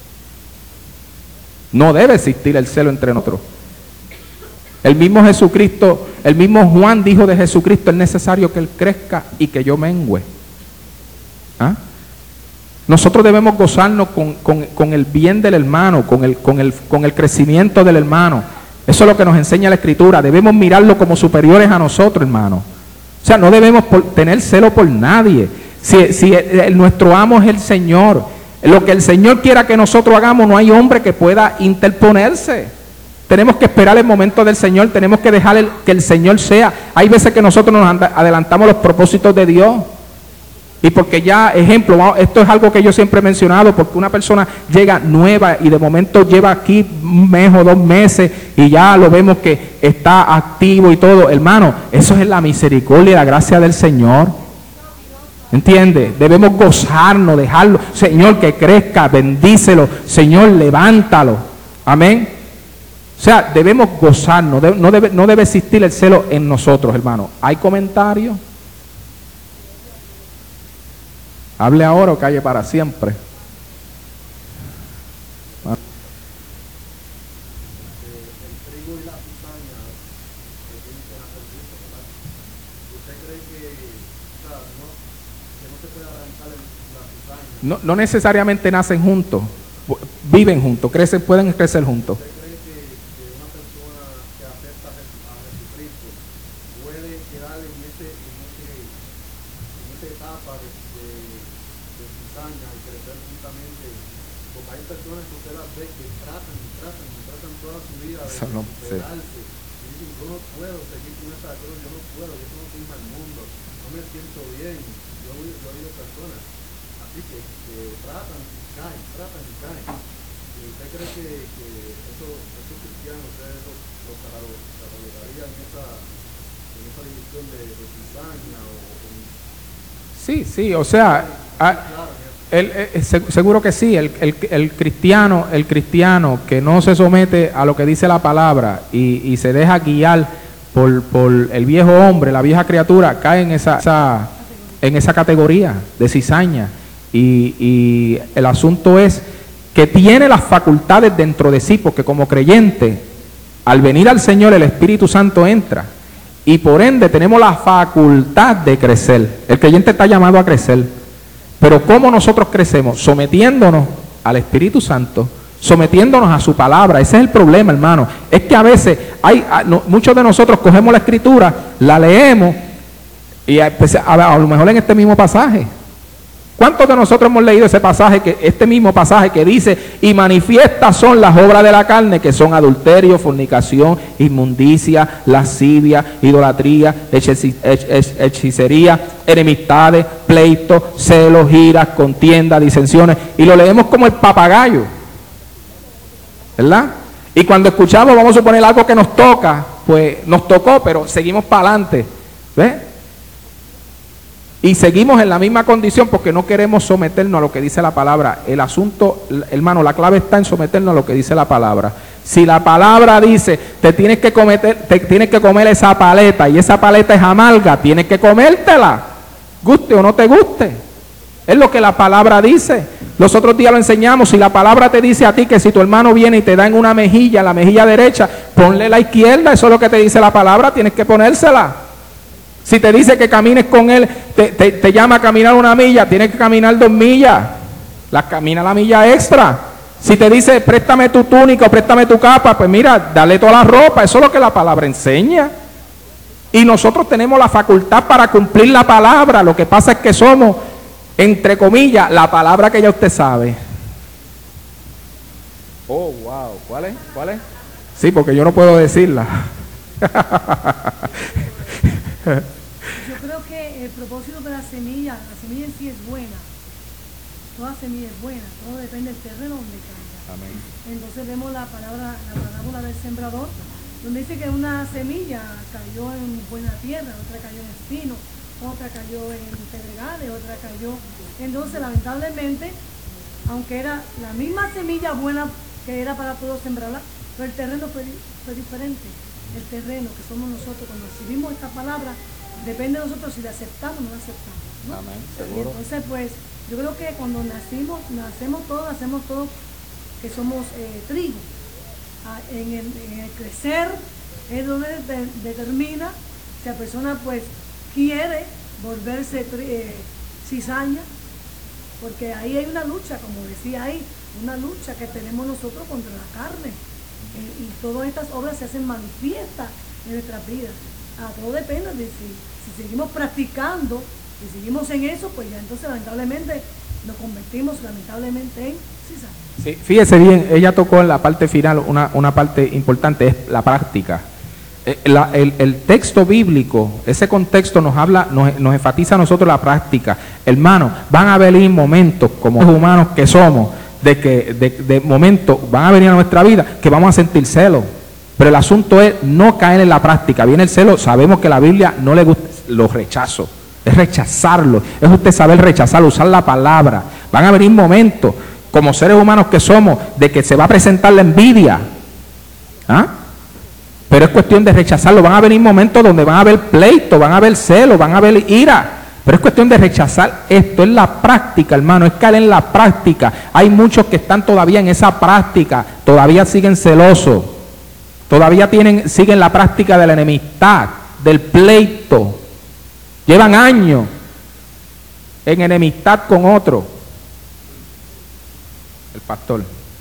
No debe existir el celo entre nosotros. El mismo Jesucristo, el mismo Juan dijo de Jesucristo, es necesario que Él crezca y que yo mengüe. ¿Ah? Nosotros debemos gozarnos con, con, con el bien del hermano, con el, con, el, con el crecimiento del hermano. Eso es lo que nos enseña la Escritura. Debemos mirarlo como superiores a nosotros, hermano. O sea, no debemos por, tener celo por nadie. Si, si el, el, nuestro amo es el Señor, lo que el Señor quiera que nosotros hagamos, no hay hombre que pueda interponerse. Tenemos que esperar el momento del Señor, tenemos que dejar el, que el Señor sea. Hay veces que nosotros nos anda, adelantamos los propósitos de Dios. Y porque ya, ejemplo, esto es algo que yo siempre he mencionado, porque una persona llega nueva y de momento lleva aquí un mes o dos meses y ya lo vemos que está activo y todo. Hermano, eso es la misericordia y la gracia del Señor. ¿Entiende? Debemos gozarnos, dejarlo. Señor, que crezca, bendícelo. Señor, levántalo. Amén. O sea, debemos gozarnos. No debe, no debe existir el celo en nosotros, hermano. ¿Hay comentarios? Hable ahora o calle para siempre. No, no necesariamente nacen juntos, viven juntos, crecen, pueden crecer juntos. Sí, sí, o sea, a, el, el, seguro que sí, el, el, el cristiano, el cristiano que no se somete a lo que dice la palabra y, y se deja guiar por, por el viejo hombre, la vieja criatura, cae en esa, esa, en esa categoría de cizaña. Y, y el asunto es que tiene las facultades dentro de sí, porque como creyente, al venir al Señor, el Espíritu Santo entra. Y por ende tenemos la facultad de crecer. El creyente está llamado a crecer. Pero ¿cómo nosotros crecemos? Sometiéndonos al Espíritu Santo, sometiéndonos a su palabra. Ese es el problema, hermano. Es que a veces hay no, muchos de nosotros cogemos la Escritura, la leemos y a, a, a lo mejor en este mismo pasaje. ¿Cuántos de nosotros hemos leído ese pasaje, que este mismo pasaje que dice, y manifiestas son las obras de la carne, que son adulterio, fornicación, inmundicia, lascivia, idolatría, hechicería, enemistades, pleitos, celos, iras, contiendas, disensiones, y lo leemos como el papagayo, ¿verdad? Y cuando escuchamos, vamos a suponer algo que nos toca, pues nos tocó, pero seguimos para adelante, ¿ves? Y seguimos en la misma condición porque no queremos someternos a lo que dice la palabra. El asunto, hermano, la clave está en someternos a lo que dice la palabra. Si la palabra dice, te tienes que cometer, te tienes que comer esa paleta y esa paleta es amarga, tienes que comértela, guste o no te guste. Es lo que la palabra dice. Los otros días lo enseñamos. Si la palabra te dice a ti que si tu hermano viene y te da en una mejilla, la mejilla derecha, ponle la izquierda. Eso es lo que te dice la palabra, tienes que ponérsela. Si te dice que camines con él, te, te, te llama a caminar una milla, tienes que caminar dos millas. La camina la milla extra. Si te dice, préstame tu túnica o préstame tu capa, pues mira, dale toda la ropa. Eso es lo que la palabra enseña. Y nosotros tenemos la facultad para cumplir la palabra. Lo que pasa es que somos, entre comillas, la palabra que ya usted sabe. Oh, wow. ¿Cuál es? ¿Cuál es? Sí, porque yo no puedo decirla. Yo creo que el propósito de la semilla, la semilla en sí es buena. Toda semilla es buena, todo depende del terreno donde caiga. Amén. Entonces vemos la palabra, la parábola del sembrador, donde dice que una semilla cayó en buena tierra, otra cayó en espinos, otra cayó en pedregales, otra cayó. Entonces, lamentablemente, aunque era la misma semilla buena que era para todos sembrarla, pero el terreno fue, fue diferente. El terreno que somos nosotros, cuando recibimos esta palabra, depende de nosotros si la aceptamos o no la aceptamos, ¿no? Amén, seguro. Y entonces, pues, yo creo que cuando nacimos, nacemos todos, nacemos todos que somos eh, trigo. Ah, en, el, en el crecer es donde de, determina si la persona, pues, quiere volverse eh, cizaña, porque ahí hay una lucha, como decía ahí, una lucha que tenemos nosotros contra la carne. Y todas estas obras se hacen manifiestas en nuestras vidas. Ah, todo depende de si, Si seguimos practicando y seguimos en eso, pues ya entonces lamentablemente nos convertimos lamentablemente en cizaña. Sí, fíjese bien, ella tocó en la parte final una, una parte importante, es la práctica. Eh, la, el, el texto bíblico, ese contexto nos habla, nos, nos enfatiza a nosotros la práctica. Hermano, van a venir momentos como humanos que somos, de que de, de momentos van a venir a nuestra vida que vamos a sentir celo. Pero el asunto es no caer en la práctica. Viene el celo, sabemos que la Biblia no le gusta, lo rechazo. Es rechazarlo, es usted saber rechazarlo, usar la palabra. Van a venir momentos, como seres humanos que somos, de que se va a presentar la envidia. ¿Ah? Pero es cuestión de rechazarlo. Van a venir momentos donde van a haber pleito, van a haber celo, van a haber ira. Pero es cuestión de rechazar esto, es la práctica, hermano, es caer en la práctica. Hay muchos que están todavía en esa práctica, todavía siguen celosos, todavía tienen, siguen la práctica de la enemistad, del pleito. Llevan años en enemistad con otro. El pastor.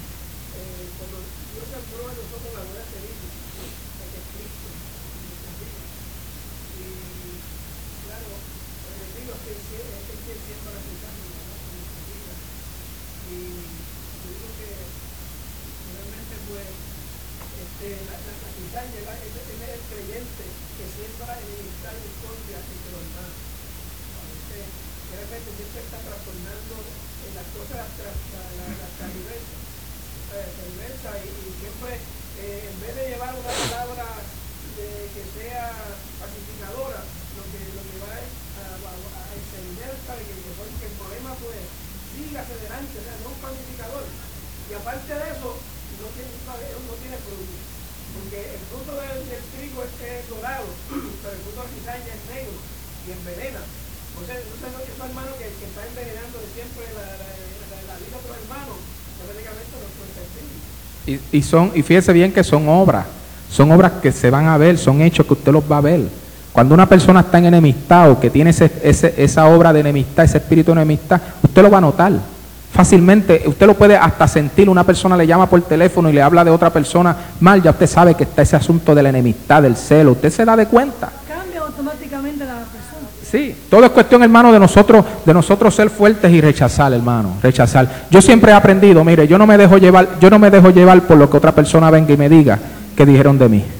Y, y son, y fíjese bien que son obras, son obras que se van a ver, son hechos que usted los va a ver. Cuando una persona está en enemistad o que tiene ese, ese, esa obra de enemistad, ese espíritu de enemistad, usted lo va a notar. Fácilmente, usted lo puede hasta sentir, una persona le llama por teléfono y le habla de otra persona mal, ya usted sabe que está ese asunto de la enemistad, del celo, usted se da de cuenta. Cambia automáticamente la persona. Sí, todo es cuestión, hermano, de nosotros, de nosotros ser fuertes y rechazar, hermano, rechazar. Yo siempre he aprendido, mire, yo no me dejo llevar, yo no me dejo llevar por lo que otra persona venga y me diga que dijeron de mí.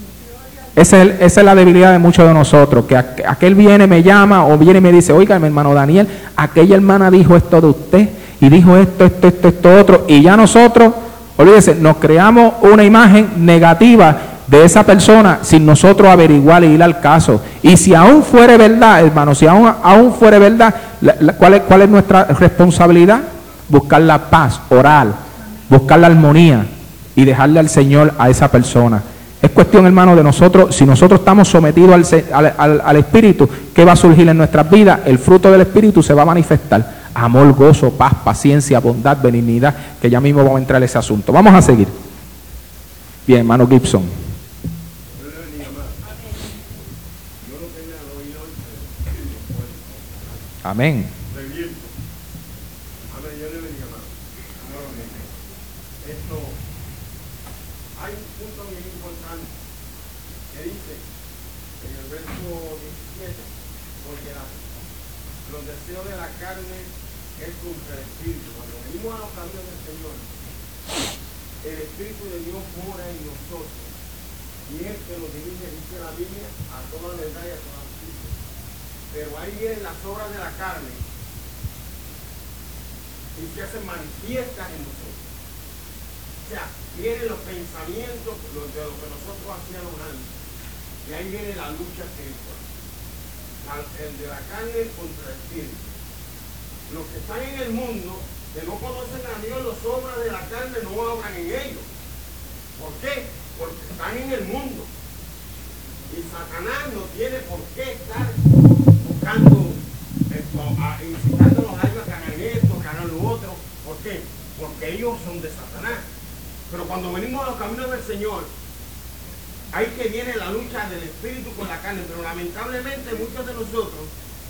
Esa es, esa es la debilidad de muchos de nosotros, que aquel viene, me llama o viene y me dice, oiga, mi hermano Daniel, aquella hermana dijo esto de usted y dijo esto, esto, esto, esto, otro, y ya nosotros, olvídese, nos creamos una imagen negativa de esa persona sin nosotros averiguar y ir al caso. Y si aún fuere verdad, hermano, si aún, aún fuere verdad, la, la, ¿cuál es, cuál es nuestra responsabilidad? Buscar la paz, orar, buscar la armonía y dejarle al Señor a esa persona. Es cuestión, hermano, de nosotros, si nosotros estamos sometidos al, al, al, al Espíritu, ¿qué va a surgir en nuestras vidas? El fruto del Espíritu se va a manifestar. Amor, gozo, paz, paciencia, bondad, benignidad, que ya mismo vamos a entrar en ese asunto. Vamos a seguir. Bien, hermano Gibson. Amén. Esto, hay un punto bien importante que dice en el verso diecisiete, porque la, los deseos de la carne es contra el Espíritu. Cuando venimos a los caminos del Señor, el Espíritu de Dios mora en nosotros y es que nos dirige, dice la Biblia, a toda la verdad y a toda justicia. Pero ahí vienen las obras de la carne y se hacen manifiestas en nosotros. O sea, vienen los pensamientos de lo que nosotros hacíamos antes. Y ahí viene la lucha espiritual. La, el de la carne contra el espíritu. Los que están en el mundo, que no conocen a Dios, las obras de la carne no obran en ellos. ¿Por qué? Porque están en el mundo. Y Satanás no tiene por qué estar buscando, esto, a, incitándolos a ellos a que hagan esto, que hagan lo otro. ¿Por qué? Porque ellos son de Satanás. Pero cuando venimos a los caminos del Señor, ahí que viene la lucha del espíritu con la carne. Pero lamentablemente muchos de nosotros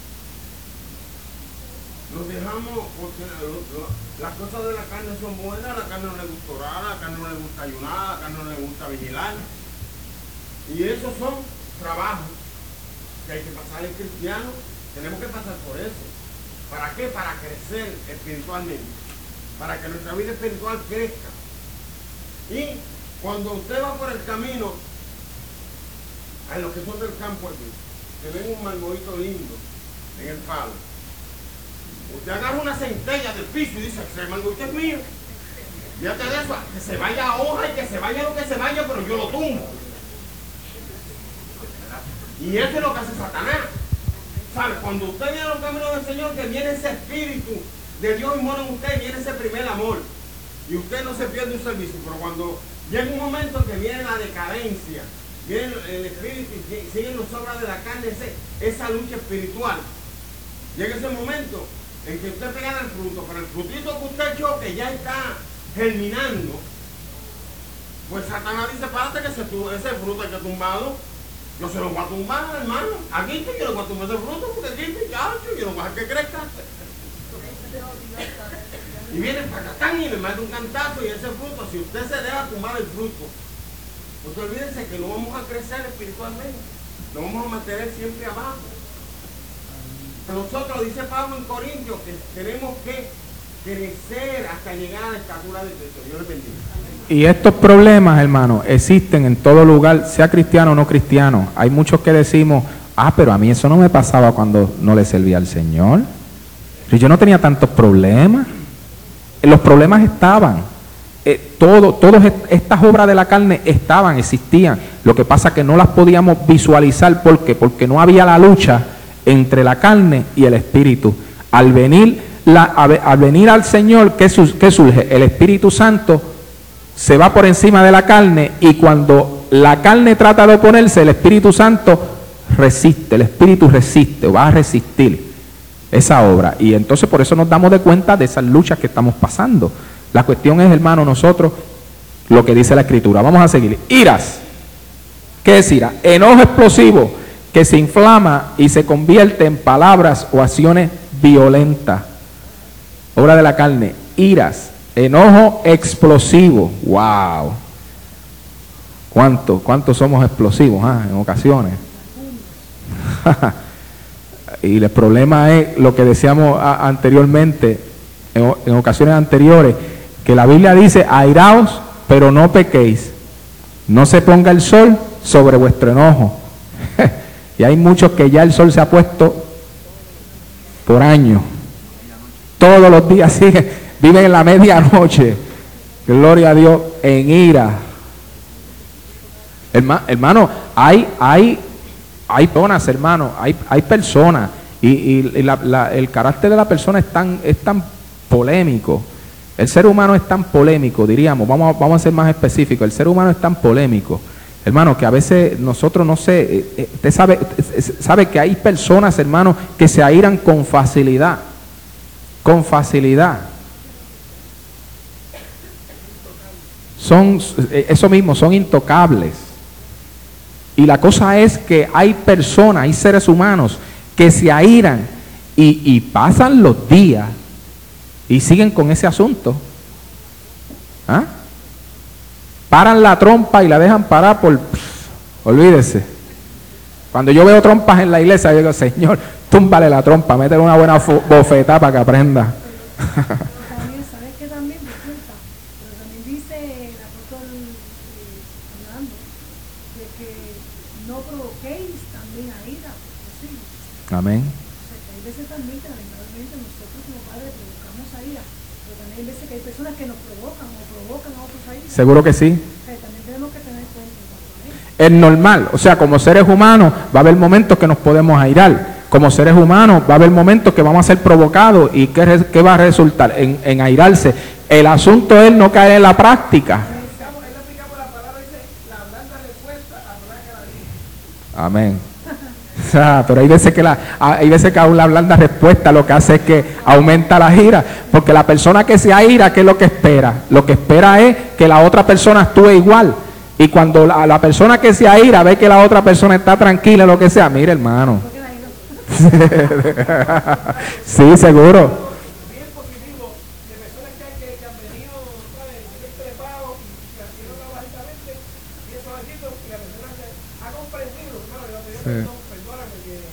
nos dejamos, porque lo, lo, las cosas de la carne son buenas, a la carne no le gusta orar, a la carne no le gusta ayunar, a la carne no le gusta vigilar. Y esos son trabajos. que hay que pasar el cristiano, tenemos que pasar por eso. ¿Para qué? Para crecer espiritualmente, para que nuestra vida espiritual crezca. Y cuando usted va por el camino, a los que son del campo aquí, que ven un mangoito lindo en el palo, usted agarra una centella del piso y dice, ese mangoito es mío. Fíjate de eso, que se vaya hoja y que se vaya lo que se vaya, pero yo lo tumbo. Y eso es lo que hace Satanás. ¿Sabe? Cuando usted viene a los caminos del Señor, que viene ese espíritu de Dios y mora en usted, viene ese primer amor. Y usted no se pierde un servicio, pero cuando llega un momento que viene la decadencia, viene el espíritu y siguen las obras de la carne, ese, esa lucha espiritual, llega ese momento en que usted pega el fruto, pero el frutito que usted echó, que ya está germinando, pues Satanás dice, párate que ese, ese fruto hay que tumbarlo. Yo se lo voy a tumbar, hermano. Aquí yo lo voy a tumbar ese fruto, porque aquí yo no voy a dejar que crezca. Y viene para acá y le mete un cantazo y ese fruto, si usted se deja tumbar el fruto, usted olvídense que no vamos a crecer espiritualmente, lo vamos a mantener siempre abajo. Nosotros, dice Pablo en Corintios, que tenemos que crecer hasta llegar a la estatura de Cristo. Dios le bendiga. Y estos problemas, hermano, existen en todo lugar, sea cristiano o no cristiano. Hay muchos que decimos, ah, pero a mí eso no me pasaba cuando no le servía al Señor. Yo no tenía tantos problemas. Los problemas estaban. Eh, todo, todas estas obras de la carne estaban, existían. Lo que pasa es que no las podíamos visualizar. ¿Por qué? Porque no había la lucha entre la carne y el espíritu. Al venir, la, al venir al Señor, ¿qué, ¿qué surge? El Espíritu Santo se va por encima de la carne, y cuando la carne trata de oponerse, el Espíritu Santo resiste, el Espíritu resiste, va a resistir esa obra. Y entonces por eso nos damos de cuenta de esas luchas que estamos pasando. La cuestión es, hermano, nosotros, lo que dice la Escritura. Vamos a seguir. Iras. ¿Qué es ira? Enojo explosivo que se inflama y se convierte en palabras o acciones violentas. Obra de la carne. Iras. Enojo explosivo. Wow. ¿Cuánto? ¿Cuántos somos explosivos ah, en ocasiones? Y el problema es lo que decíamos a, anteriormente, en, en ocasiones anteriores, que la Biblia dice, airaos, pero no pequéis. No se ponga el sol sobre vuestro enojo. Y hay muchos que ya el sol se ha puesto por años. Todos los días siguen. Viven en la medianoche, gloria a Dios, en ira. Herma, hermano, hay, hay, hay personas, hermano, hay, hay personas, y, y, y la, la, el carácter de la persona es tan, es tan polémico. El ser humano es tan polémico, diríamos, vamos, vamos a ser más específicos, el ser humano es tan polémico, hermano, que a veces nosotros, no sé, usted sabe, sabe que hay personas, hermano, que se airan con facilidad, con facilidad. Son, eso mismo, son intocables. Y la cosa es que hay personas, hay seres humanos que se airan y, y pasan los días y siguen con ese asunto. ¿Ah? Paran la trompa y la dejan parar por... Pff, olvídese. Cuando yo veo trompas en la iglesia, yo digo, Señor, túmbale la trompa, métele una buena bofetada para que aprenda. Amén. Hay veces también que lamentablemente nosotros como padres provocamos a ira, pero también hay veces que hay personas que nos provocan o provocan a otros a ira. Seguro que sí. O sea, también tenemos que tener cuenta de eso. Es normal, o sea, como seres humanos va a haber momentos que nos podemos airar. Como seres humanos va a haber momentos que vamos a ser provocados. ¿Y qué, qué va a resultar? En, en airarse. El asunto es no caer en la práctica. Amén. Pero hay veces que la, hay veces que aún la blanda respuesta lo que hace es que aumenta la ira, porque la persona que se aira, ¿qué es lo que espera? Lo que espera es que la otra persona actúe igual, y cuando la, la persona que se aira ve que la otra persona está tranquila, lo que sea, mire, hermano. Sí, seguro. Sí.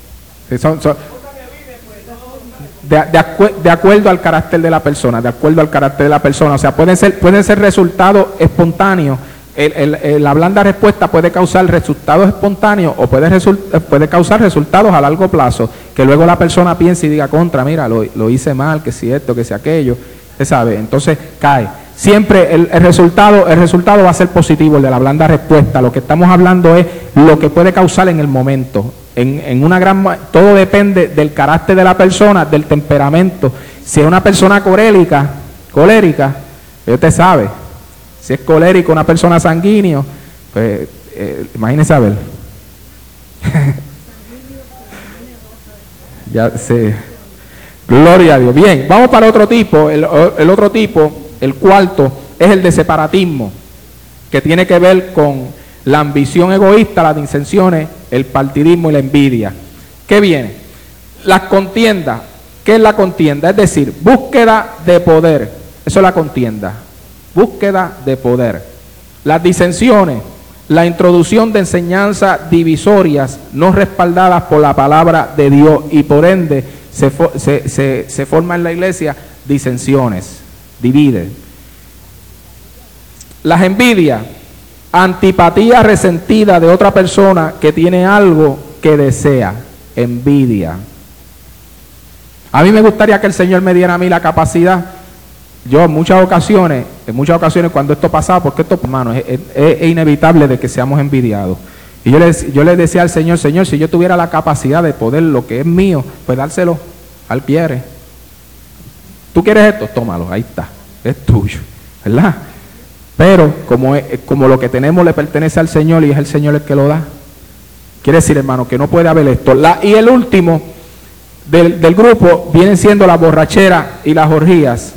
Sí, son, son, de, de, acu- de acuerdo al carácter de la persona, de acuerdo al carácter de la persona. O sea, pueden ser, pueden ser resultados espontáneos. El, el, el, la blanda respuesta puede causar resultados espontáneos o puede, result, puede causar resultados a largo plazo, que luego la persona piense y diga contra, mira, lo, lo hice mal, que si esto, que si aquello, usted sabe, entonces cae. Siempre el, el, resultado, el resultado va a ser positivo, el de la blanda respuesta. Lo que estamos hablando es lo que puede causar en el momento. En, en una gran, todo depende del carácter de la persona, del temperamento. Si es una persona colérica, colérica, usted sabe. Si es colérico, una persona sanguíneo, pues eh, imagínese a ver. Ya sé. Gloria a Dios. Bien, vamos para otro tipo. El, el otro tipo, el cuarto, es el de separatismo, que tiene que ver con la ambición egoísta, las disensiones, el partidismo y la envidia. ¿Qué viene? Las contiendas. ¿Qué es la contienda? Es decir, búsqueda de poder. Eso es la contienda. Búsqueda de poder. Las disensiones, la introducción de enseñanzas divisorias no respaldadas por la palabra de Dios, y por ende se, se, se, se forma en la iglesia disensiones, divide. Las envidias, antipatía resentida de otra persona que tiene algo que desea, envidia. A mí me gustaría que el Señor me diera a mí la capacidad. Yo en muchas ocasiones, en muchas ocasiones cuando esto pasaba, porque esto, hermano, es, es, es inevitable de que seamos envidiados. Y yo le, yo le decía al Señor, Señor, si yo tuviera la capacidad de poder lo que es mío, pues dárselo al quiere. ¿Tú quieres esto? Tómalo, ahí está, es tuyo, ¿verdad? Pero como, es, como lo que tenemos le pertenece al Señor y es el Señor el que lo da, quiere decir, hermano, que no puede haber esto. La, y el último del, del grupo vienen siendo la borrachera y las orgías.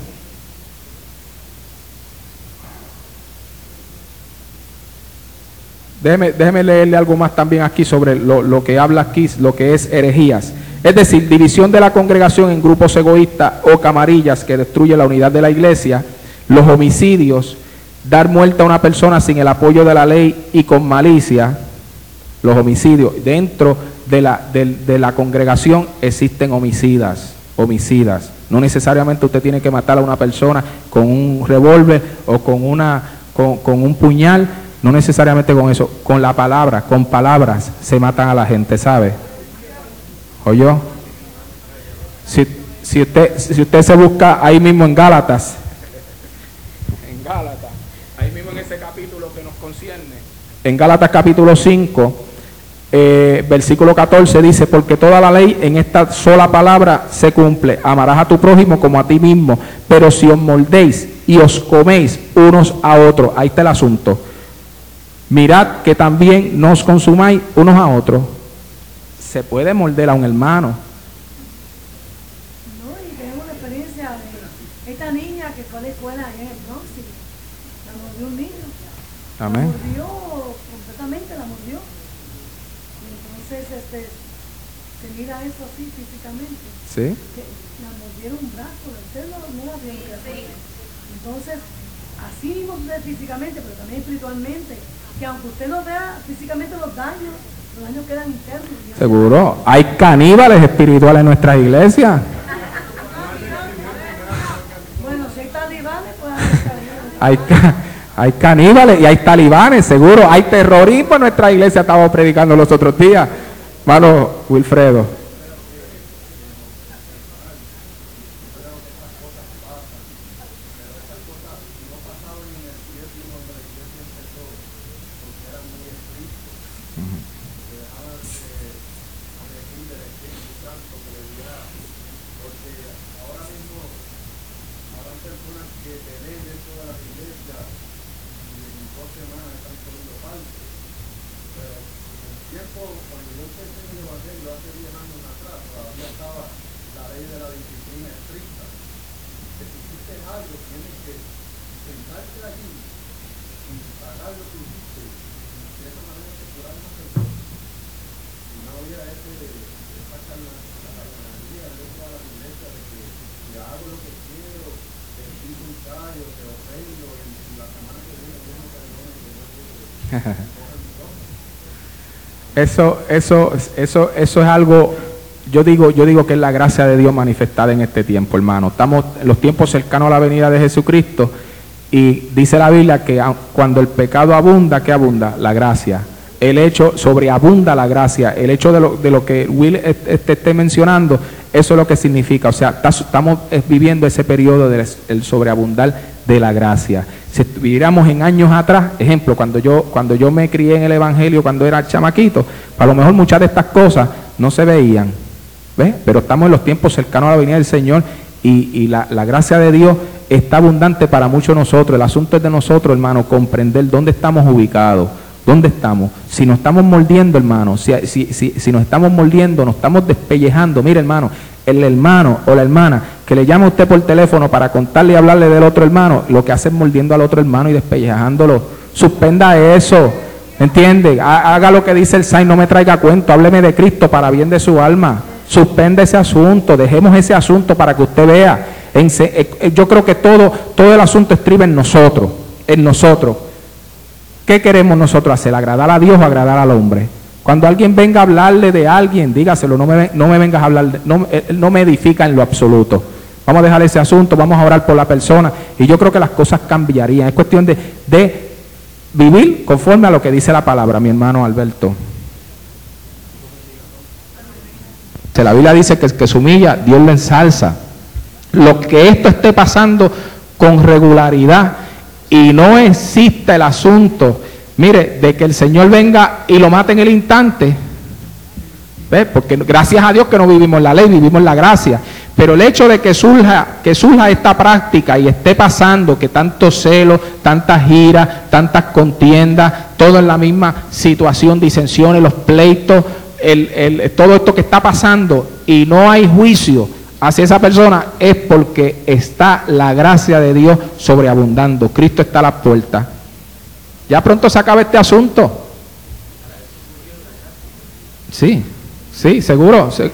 Déjeme, déjeme leerle algo más también aquí sobre lo, lo que habla aquí, lo que es herejías. Es decir, división de la congregación en grupos egoístas o camarillas que destruye la unidad de la iglesia, los homicidios, dar muerte a una persona sin el apoyo de la ley y con malicia, los homicidios. Dentro de la, de, de la congregación existen homicidas, homicidas. No necesariamente usted tiene que matar a una persona con un revólver o con, una, con, con un puñal. No necesariamente con eso, con la palabra, con palabras se matan a la gente, ¿sabe? ¿Oyó? Si, si, usted, si usted se busca ahí mismo en Gálatas, en Gálatas, ahí mismo en ese capítulo que nos concierne, en Gálatas capítulo cinco, eh, versículo catorce dice, porque toda la ley en esta sola palabra se cumple, amarás a tu prójimo como a ti mismo, pero si os moldéis y os coméis unos a otros, ahí está el asunto. Mirad que también no os consumáis unos a otros. Se puede morder a un hermano. No, y tenemos la experiencia de esta niña que fue a la escuela allá en el Bronx, la mordió un niño. Amén. La mordió completamente, la mordió. Y entonces este, se mira eso así físicamente. Sí. Que la mordieron un brazo, usted no, no la vio. Entonces, así mismo sucede físicamente, pero también espiritualmente. Que aunque usted no vea físicamente los daños, los daños quedan internos. Seguro. Hay caníbales espirituales en nuestras iglesias. Bueno, si hay talibanes, pues hay Hay, hay caníbales y hay talibanes, seguro. Hay terrorismo en nuestra iglesia, estábamos predicando los otros días. Hermano Wilfredo. Eso, eso, eso, eso es algo, yo digo, yo digo que es la gracia de Dios manifestada en este tiempo, hermano. Estamos en los tiempos cercanos a la venida de Jesucristo y dice la Biblia que cuando el pecado abunda, ¿qué abunda? La gracia. El hecho, sobreabunda la gracia. El hecho de lo, de lo que Will este, esté mencionando, eso es lo que significa. O sea, estamos viviendo ese periodo del el sobreabundar de la gracia. Si viviéramos en años atrás, ejemplo, cuando yo, cuando yo me crié en el Evangelio, cuando era chamaquito, a lo mejor muchas de estas cosas no se veían, ¿ves? Pero estamos en los tiempos cercanos a la venida del Señor y, y la, la gracia de Dios está abundante para muchos de nosotros. El asunto es de nosotros, hermano, comprender dónde estamos ubicados. ¿Dónde estamos? Si nos estamos mordiendo, hermano, si, si, si, si nos estamos mordiendo, nos estamos despellejando. Mire, hermano, el hermano o la hermana que le llama a usted por teléfono para contarle y hablarle del otro hermano, lo que hace es mordiendo al otro hermano y despellejándolo. Suspenda eso, ¿entiende? Haga lo que dice el Saint, no me traiga cuento, hábleme de Cristo para bien de su alma. Suspenda ese asunto, dejemos ese asunto para que usted vea. En, yo creo que todo, todo el asunto estriba en nosotros, en nosotros. ¿Qué queremos nosotros hacer? ¿Agradar a Dios o agradar al hombre? Cuando alguien venga a hablarle de alguien, dígaselo, no me, no me vengas a hablar, de, no, no me edifica en lo absoluto. Vamos a dejar ese asunto, vamos a orar por la persona y yo creo que las cosas cambiarían. Es cuestión de, de vivir conforme a lo que dice la palabra, mi hermano Alberto. La Biblia dice que el que se humilla, Dios le ensalza. Lo que esto esté pasando con regularidad y no existe el asunto, mire, de que el Señor venga y lo mate en el instante, ¿ves? Porque gracias a Dios que no vivimos la ley, vivimos la gracia, pero el hecho de que surja, que surja esta práctica y esté pasando, que tanto celo, tantas giras, tantas contiendas, todo en la misma situación, disensiones, los pleitos, el, el, todo esto que está pasando y no hay juicio hacia esa persona, es porque está la gracia de Dios sobreabundando. Cristo está a la puerta. Ya pronto se acaba este asunto. Sí, sí, seguro. Se,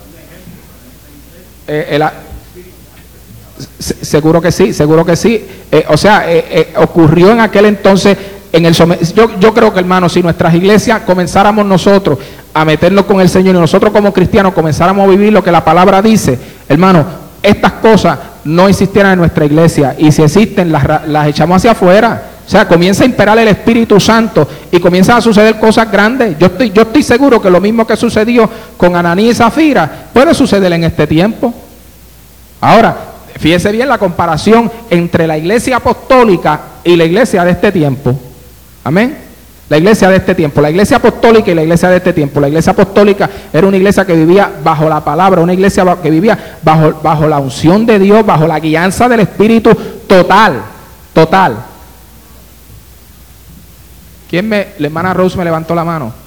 eh, el, se, seguro que sí, seguro que sí. Eh, o sea, eh, eh, ocurrió en aquel entonces. En el yo, yo creo que, hermano, si nuestras iglesias comenzáramos nosotros a meternos con el Señor y nosotros como cristianos comenzáramos a vivir lo que la palabra dice, hermano, estas cosas no existieran en nuestra iglesia y si existen las, las echamos hacia afuera. O sea, comienza a imperar el Espíritu Santo y comienzan a suceder cosas grandes. Yo estoy, yo estoy seguro que lo mismo que sucedió con Ananías y Zafira puede suceder en este tiempo. Ahora, fíjese bien la comparación entre la iglesia apostólica y la iglesia de este tiempo. Amén. La iglesia de este tiempo, la iglesia apostólica y la iglesia de este tiempo. La iglesia apostólica era una iglesia que vivía bajo la palabra, una iglesia que vivía bajo, bajo la unción de Dios, bajo la guianza del Espíritu total, total. ¿Quién me, la hermana Rose me levantó la mano?